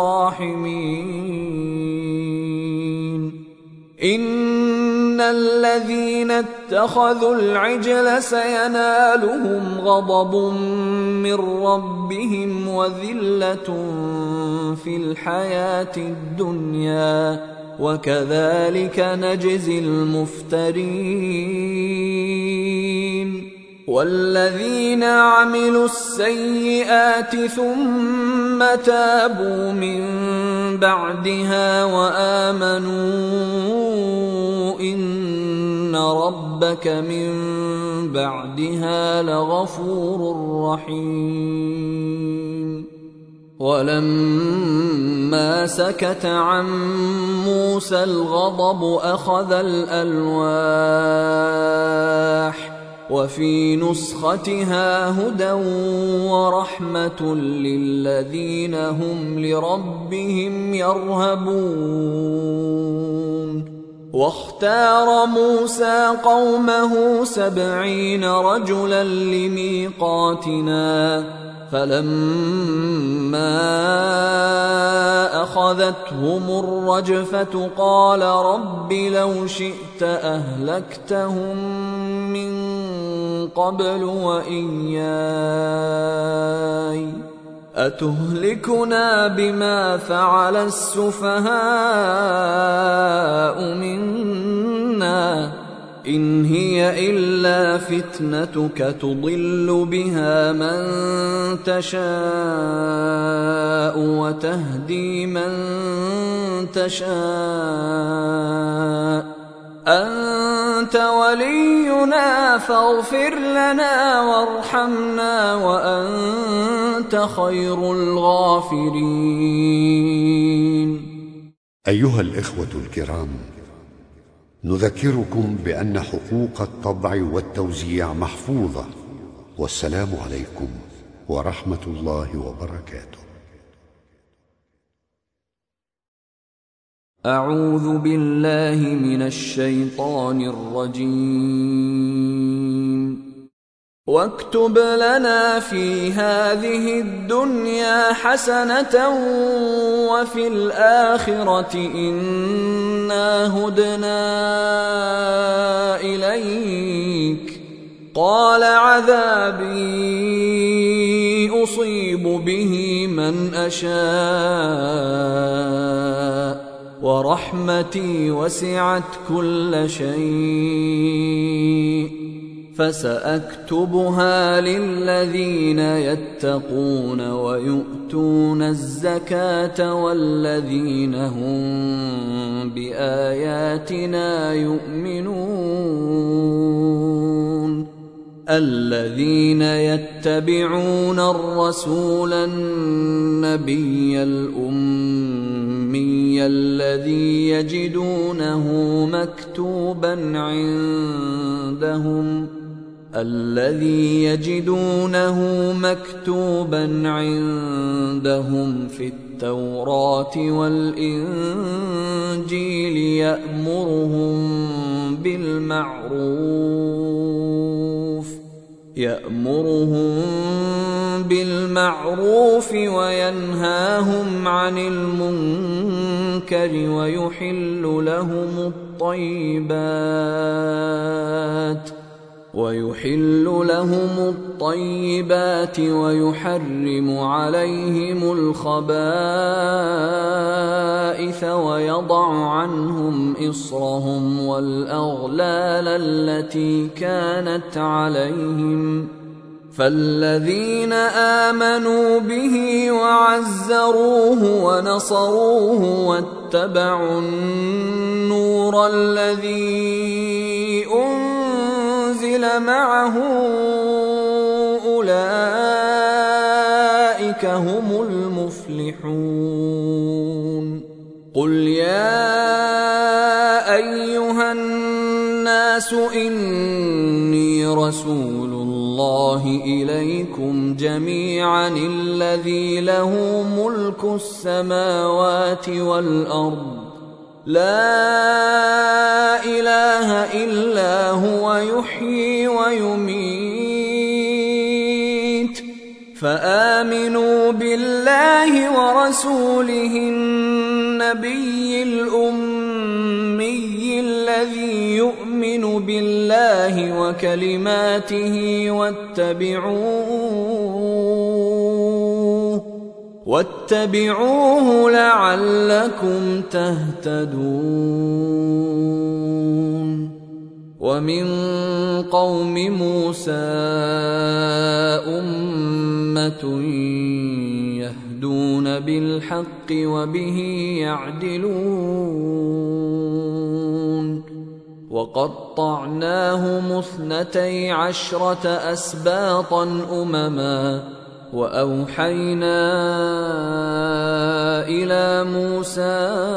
Speaker 1: الراحمين إن الذين اتخذوا العجل سينالهم غضب من ربهم وذلة في الحياة الدنيا وكذلك نجزي المفترين والذين عملوا السيئات ثم تابوا من بعدها وآمنوا إن ربك من بعدها لغفور رحيم. ولما سكت عن موسى الغضب أخذ الألواح وفي نسختها هدى ورحمة للذين هم لربهم يرهبون. واختار موسى قومه 70 رجلا لميقاتنا فلما أخذتهم الرجفة قال رب لو شئت أهلكتهم من قبل وإياي أتهلكنا بما فعل السفهاء منا إن هي إلا فتنتك تضل بها من تشاء وتهدي من تشاء أنت ولينا فاغفر لنا وارحمنا وأنت خير الغافرين.
Speaker 2: أيها الإخوة الكرام، نذكركم بأن حقوق الطبع والتوزيع محفوظة، والسلام عليكم ورحمة الله وبركاته.
Speaker 1: أعوذ بالله من الشيطان الرجيم. واكتب لنا في هذه الدنيا حسنة وفي الآخرة إنا هدنا إليك قال عذابي أصيب به من أشاء ورحمتي وسعت كل شيء فسأكتبها للذين يتقون ويؤتون الزكاة والذين هم بآياتنا يؤمنون. الذين يتبعون الرسول النبي الأمي الذي يجدونه مكتوبا عندهم في التوراة والإنجيل يأمرهم بالمعروف وينهاهم عن المنكر ويحل لهم الطيبات ويحرم عليهم الخبائث ويضع عنهم إصرهم والأغلال التي كانت عليهم. فالذين آمنوا به وعزروه ونصروه واتبعوا النور الذي أنزل معه أولئك هم المفلحون. قل يا أيها الناس إني رسول الله إليكم جميعا الذي له ملك السماوات والأرض لا إله إلا هو يحيي ويميت فآمنوا بالله ورسوله النبي الأمي الذي يؤمن بالله وكلماته واتبعوه لعلكم تهتدون. ومن قوم موسى أمة يهدون بالحق وبه يعدلون. وقطعناهم 12 أسباطا أمما وأوحينا إلى موسى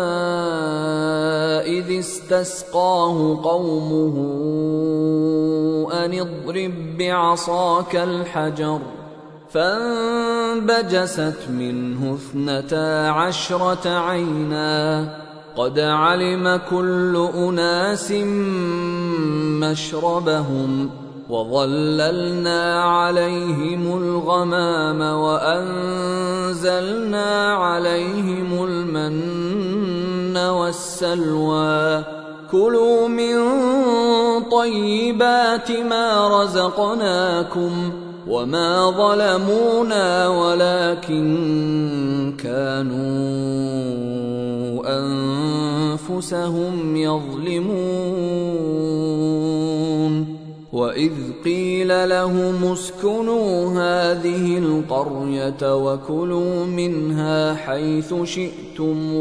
Speaker 1: إذ استسقاه قومه أن اضرب بعصاك الحجر فانبجست منه 12 عينا قد علم كل أناس مشربهم وظللنا عليهم الغمام وأنزلنا عليهم المن والسلوى كلوا من طيبات ما رزقناكم وما ظلمونا ولكن كانوا أنفسهم يظلمون وإذ قيل لهم اسكنوا هذه القرية وكلوا منها حيث شئتم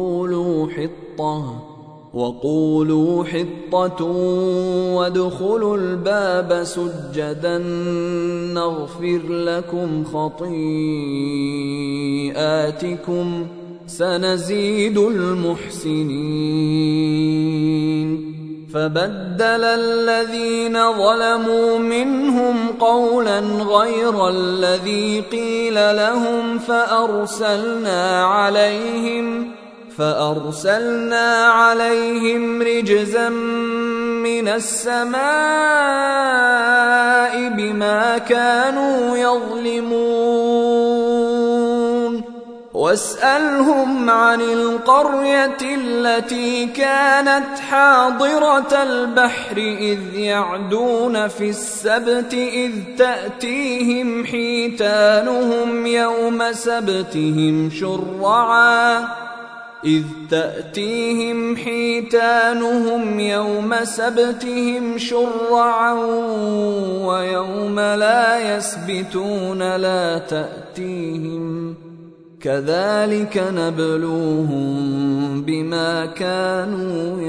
Speaker 1: وقولوا حطة وادخلوا الباب سجدا نغفر لكم خطيئاتكم سنزيد المحسنين فبدل الذين ظلموا منهم قولا غير الذي قيل لهم فأرسلنا عليهم رجزا من السماء بما كانوا يظلمون واسألهم عن القرية التي كانت حاضرة البحر إذ يعدون في السبت إذ تأتيهم حيتانهم يوم سبتهم شرعا ويوم لا يسبتون لا تأتيهم كذلك نبلوهم بما كانوا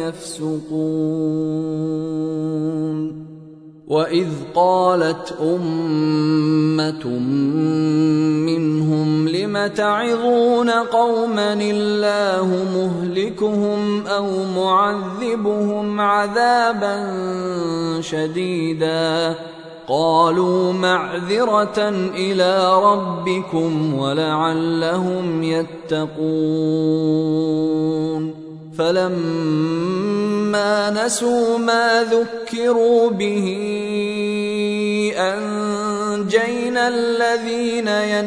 Speaker 1: يفسقون وإذ قالت أمة منهم لم تعظون قوما الله مهلكهم أو معذبهم عذابا شديدا قالوا معذرة إلى ربكم ولعلهم يتقون فلما نسوا ما ذكروا به أنجينا الذين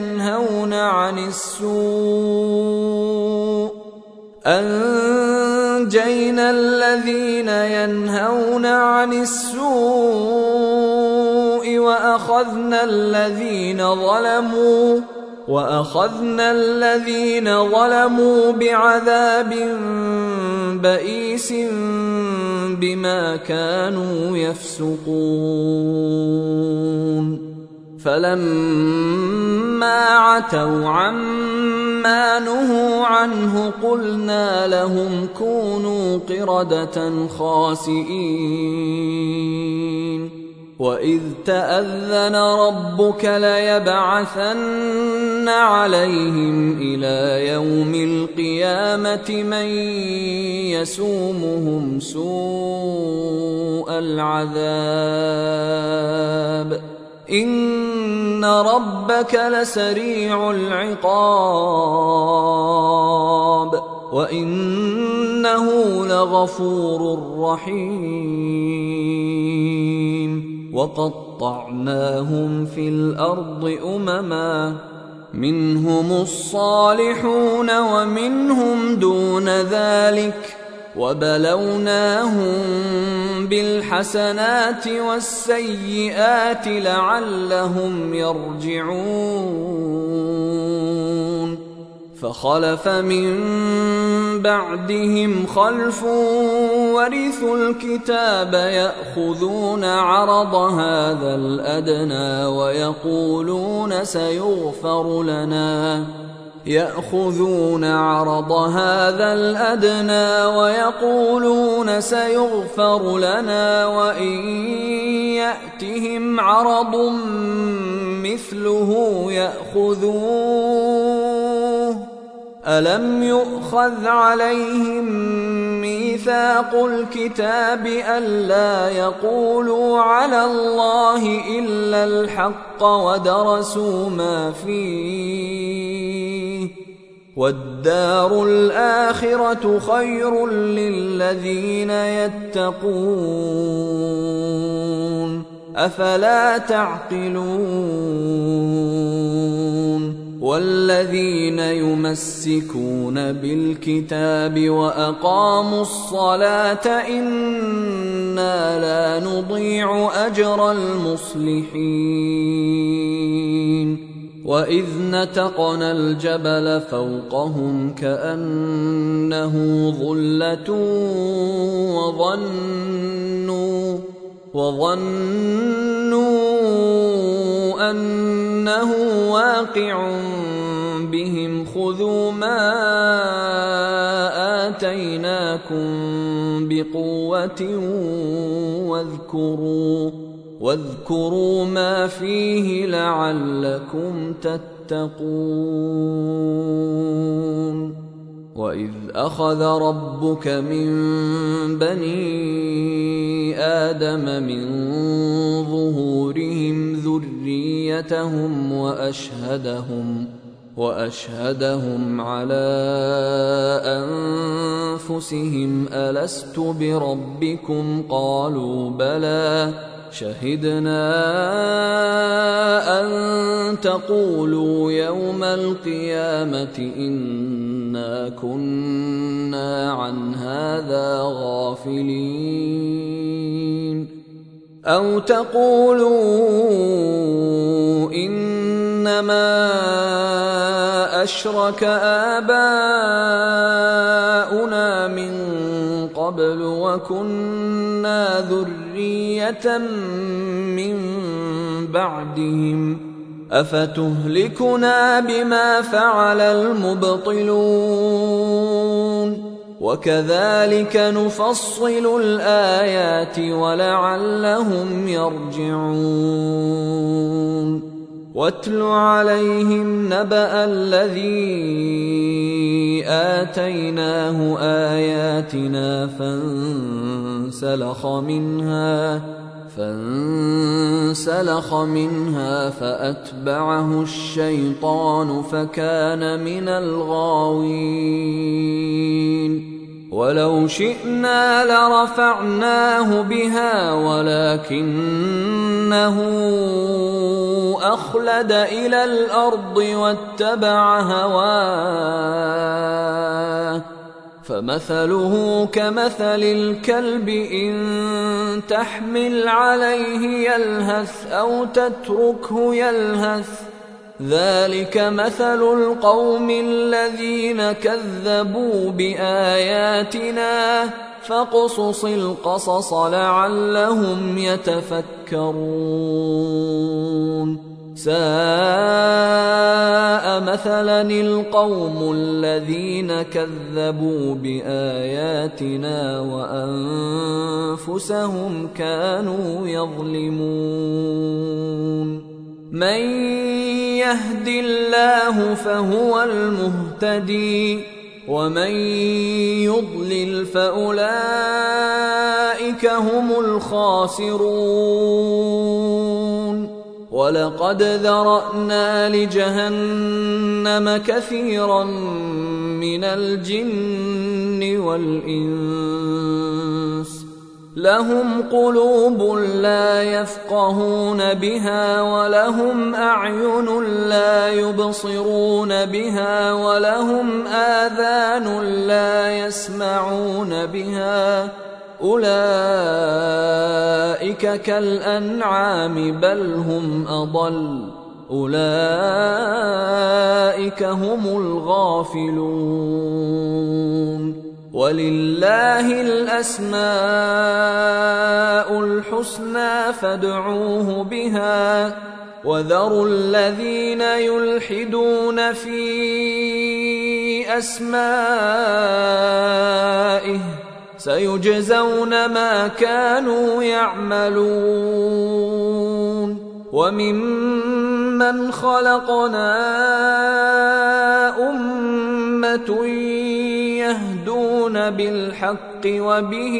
Speaker 1: ينهون عن السوء وأخذنا الذين ظلموا بعذاب بئيس بما كانوا يفسقون فلما عتوا عما نهوا عنه قلنا لهم كونوا قردة خاسئين وإذ تأذن ربك ليبعثن عليهم إلى يوم القيامة من يسومهم سوء العذاب إن ربك لسريع العقاب وإنه لغفور رحيم وقطعناهم في الأرض أمما منهم الصالحون ومنهم دون ذلك وبلوناهم بالحسنات والسيئات لعلهم يرجعون فخلف من بعدهم خلف ورثوا الكتاب يأخذون عرض هذا الأدنى ويقولون سيغفر لنا يأخذون عرض هذا الأدنى ويقولون سيغفر لنا وإن يأتهم عرض مثله يأخذوه ألم يؤخذ عليهم ميثاق الكتاب ألا يقولوا على الله إلا الحق ودرسوا ما فيه والدار الآخرة خير للذين يتقون أفلا تعقلون والذين يمسكون بالكتاب وأقاموا الصلاة إنا لا نضيع أجر المصلحين وإذ نتقنا الجبل فوقهم كأنه ظلة وظنوا أنه واقع بهم خذوا ما آتيناكم بقوة واذكروا ما فيه لعلكم تتقون وإذ أخذ ربك من بني آدم من ظهورهم ذريتهم وأشهدهم على أنفسهم ألست بربكم قالوا بلى شهدنا أن تقولوا يوم القيامة إنا كنا عن هذا غافلين أو تقولوا إنما أشرك آباؤنا من قبل وكنا ذرية من بعدهم أفتهلكنا بما فعل المبطلون وكذلك نفصل الآيات ولعلهم يرجعون واتل عليهم نبأ الذي آتيناه آياتنا فانسلخ منها فأتبعه الشيطان فكان من الغاوين ولو شئنا لرفعناه بها ولكنه أخلد إلى الأرض واتبع هواه فمثله كمثل الكلب إن تحمل عليه يلهث أو تتركه يلهث ذلك مثل القوم الذين كذبوا بآياتنا فاقصص القصص لعلهم يتفكرون ساء مثلا القوم الذين كذبوا بآياتنا وأنفسهم كانوا يظلمون من يهد الله فهو المهتدي ومن يضلل فأولئك هم الخاسرون ولقد ذرأنا لجهنم كثيرا من الجن والإنس لهم قلوب لا يفقهون بها ولهم أعين لا يبصرون بها ولهم آذان لا يسمعون بها أولئك كالأنعام بل هم أضل أولئك هم الغافلون ولله الأسماء الحسنى فادعوه بها وذروا الذين يلحدون في أسمائه سيجزون ما كانوا يعملون وممن خلقنا أمة يهدون بالحق وبه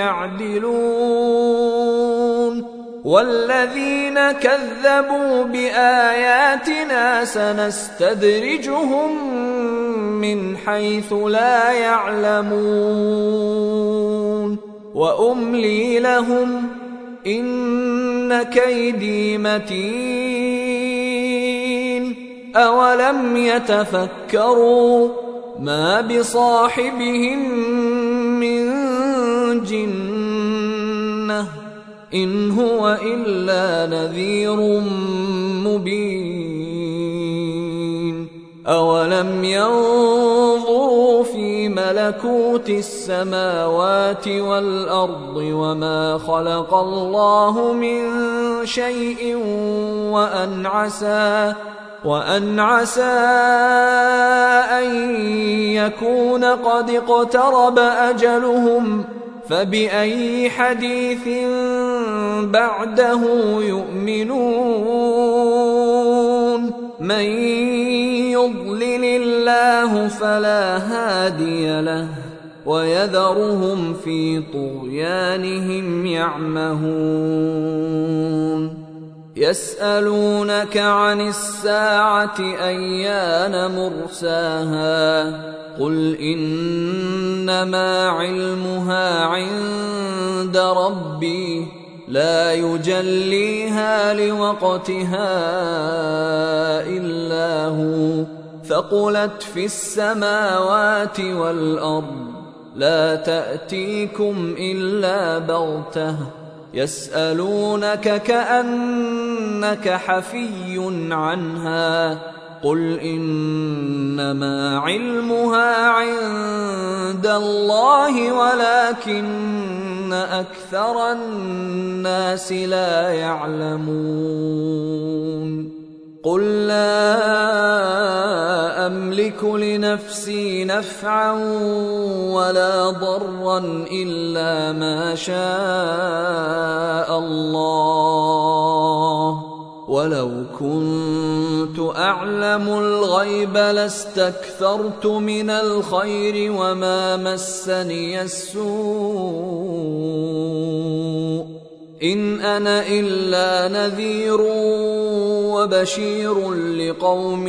Speaker 1: يعدلون والذين كذبوا بآياتنا سنستدرجهم من حيث لا يعلمون وأملي لهم إن كيدي متين أولم يتفكروا ما بصاحبهم من جنة إن هو إلا نذير مبين أولم ينظروا في ملكوت السماوات والأرض وما خلق الله من شيء وأن عسى أن يكون قد اقترب أجلهم فبأي حديث بعده يؤمنون من يضلل الله فلا هادي له ويذرهم في طغيانهم يعمهون يسألونك عن الساعة أيان مرساها قل إنما علمها عند ربي لا يجليها لوقتها إلا هو ثقلت في السماوات والأرض لا تأتيكم إلا بغتة يسألونك كأنك حفي عنها قل إنما علمها عند الله ولكن أكثر الناس لا يعلمون قل لا أملك لنفسي نفعا ولا ضرا إلا ما شاء الله ولو كنت أعلم الغيب لاستكثرت من الخير وما مسني السوء إن أنا إلا نذير وبشير لقوم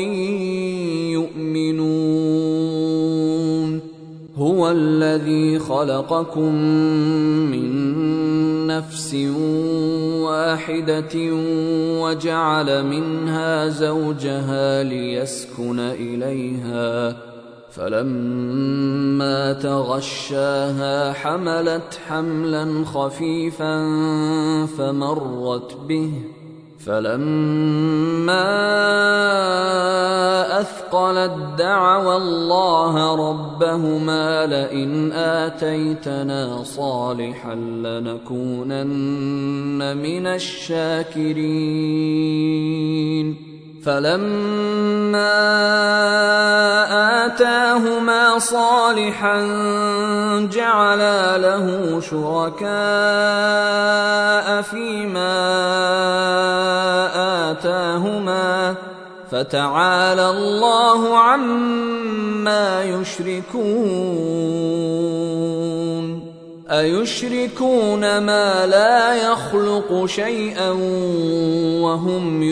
Speaker 1: يؤمنون هو الذي خلقكم من نفس واحدة وجعل منها زوجها ليسكن إليها فلما تغشاها حملت حملا خفيفا فمرت به فلما أثقلت دعوا الله ربهما لئن آتيتنا صالحا لنكونن من الشاكرين فلما آتاهما صالحا جعلا له شركاء فيما آتاهما فتعالى الله عما يشركون أيشركون ما لا يخلق شيئا وهم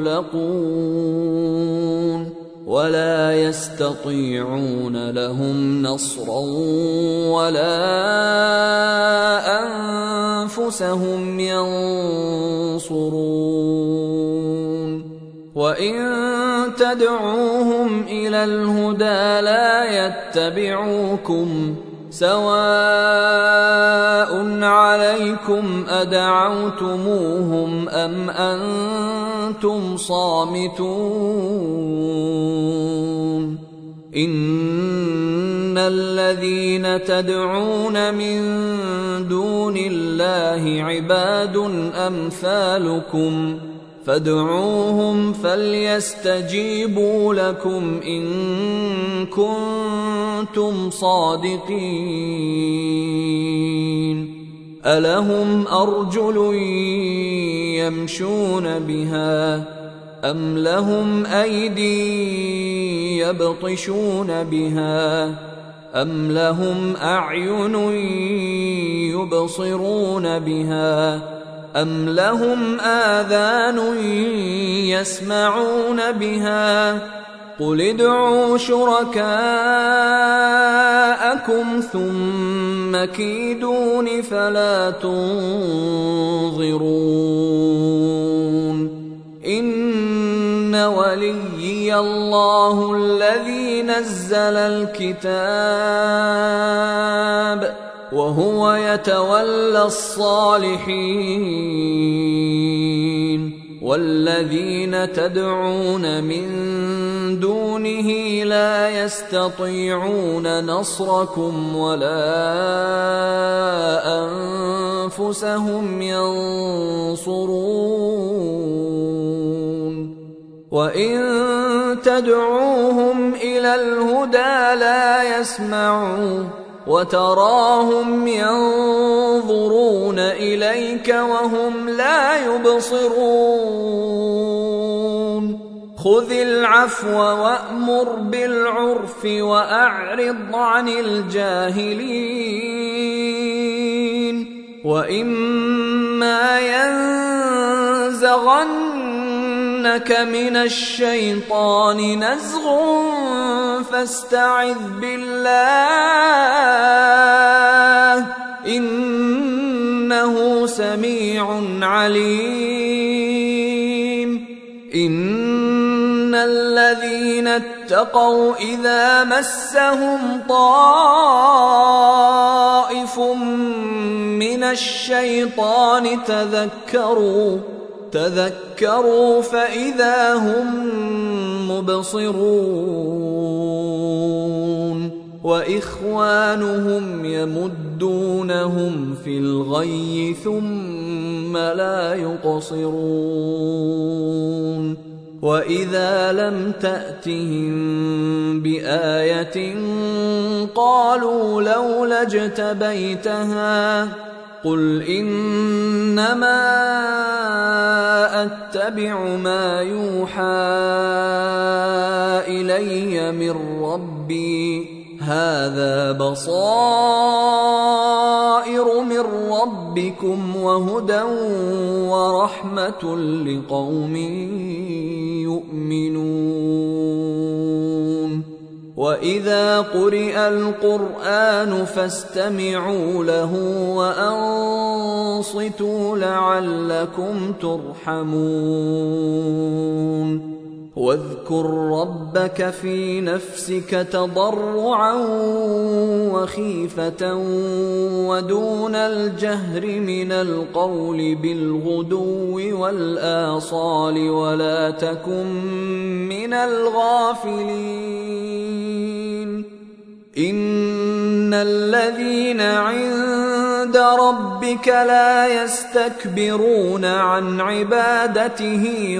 Speaker 1: يخلقون ولا يستطيعون لهم نصرا ولا أنفسهم ينصرون وإن تدعوهم إلى الهدى لا يتبعوكم سواء عليكم أدعوتموهم أم أنتم صامتون إن الذين تدعون من دون الله عباد أمثالكم فادعوهم فليستجيبوا لكم إن كنتم صادقين. ألهم أرجل يمشون بها أم لهم أيدي يبطشون بها أم لهم أعين يبصرون بها أم لهم آذان يسمعون بها قل ادعوا شركاءكم ثم كيدون فلا تنظرون. إن وليي الله الذي نزل الكتاب وهو يتولى الصالحين. والذين تدعون من دونه لا يستطيعون نصركم ولا أنفسهم ينصرون. وإن تدعوهم إلى الهدى لا يسمعون وتراهم ينظرون إليك وهم لا يبصرون. خذ العفو وأمر بالعرف وأعرض عن الجاهلين. وإما ينزغنك من الشيطان نزغ فاستعذ بالله إنه سميع عليم. إن الذين اتقوا إذا مسهم طائف من الشيطان تذكروا فإذا هم مبصرون. وإخوانهم يمدونهم في الغي ثم لا يقصرون. وإذا لم تأتهم بآية قالوا لولا اجتبيتها قل إنما أتبع ما يوحى إلي من ربي هذا بصائر من ربكم وهدى ورحمة لقوم يؤمنون. وإذا قرئ القرآن فاستمعوا له وأنصتوا لعلكم ترحمون. واذكر ربك في نفسك تضرعا وخيفة ودون الجهر من القول بالغدو والآصال ولا تكن من الغافلين. إن الذين عند ربك لا يستكبرون عن عبادته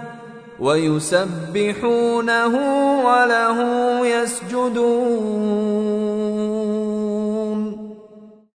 Speaker 1: ويسبحونه وله يسجدون.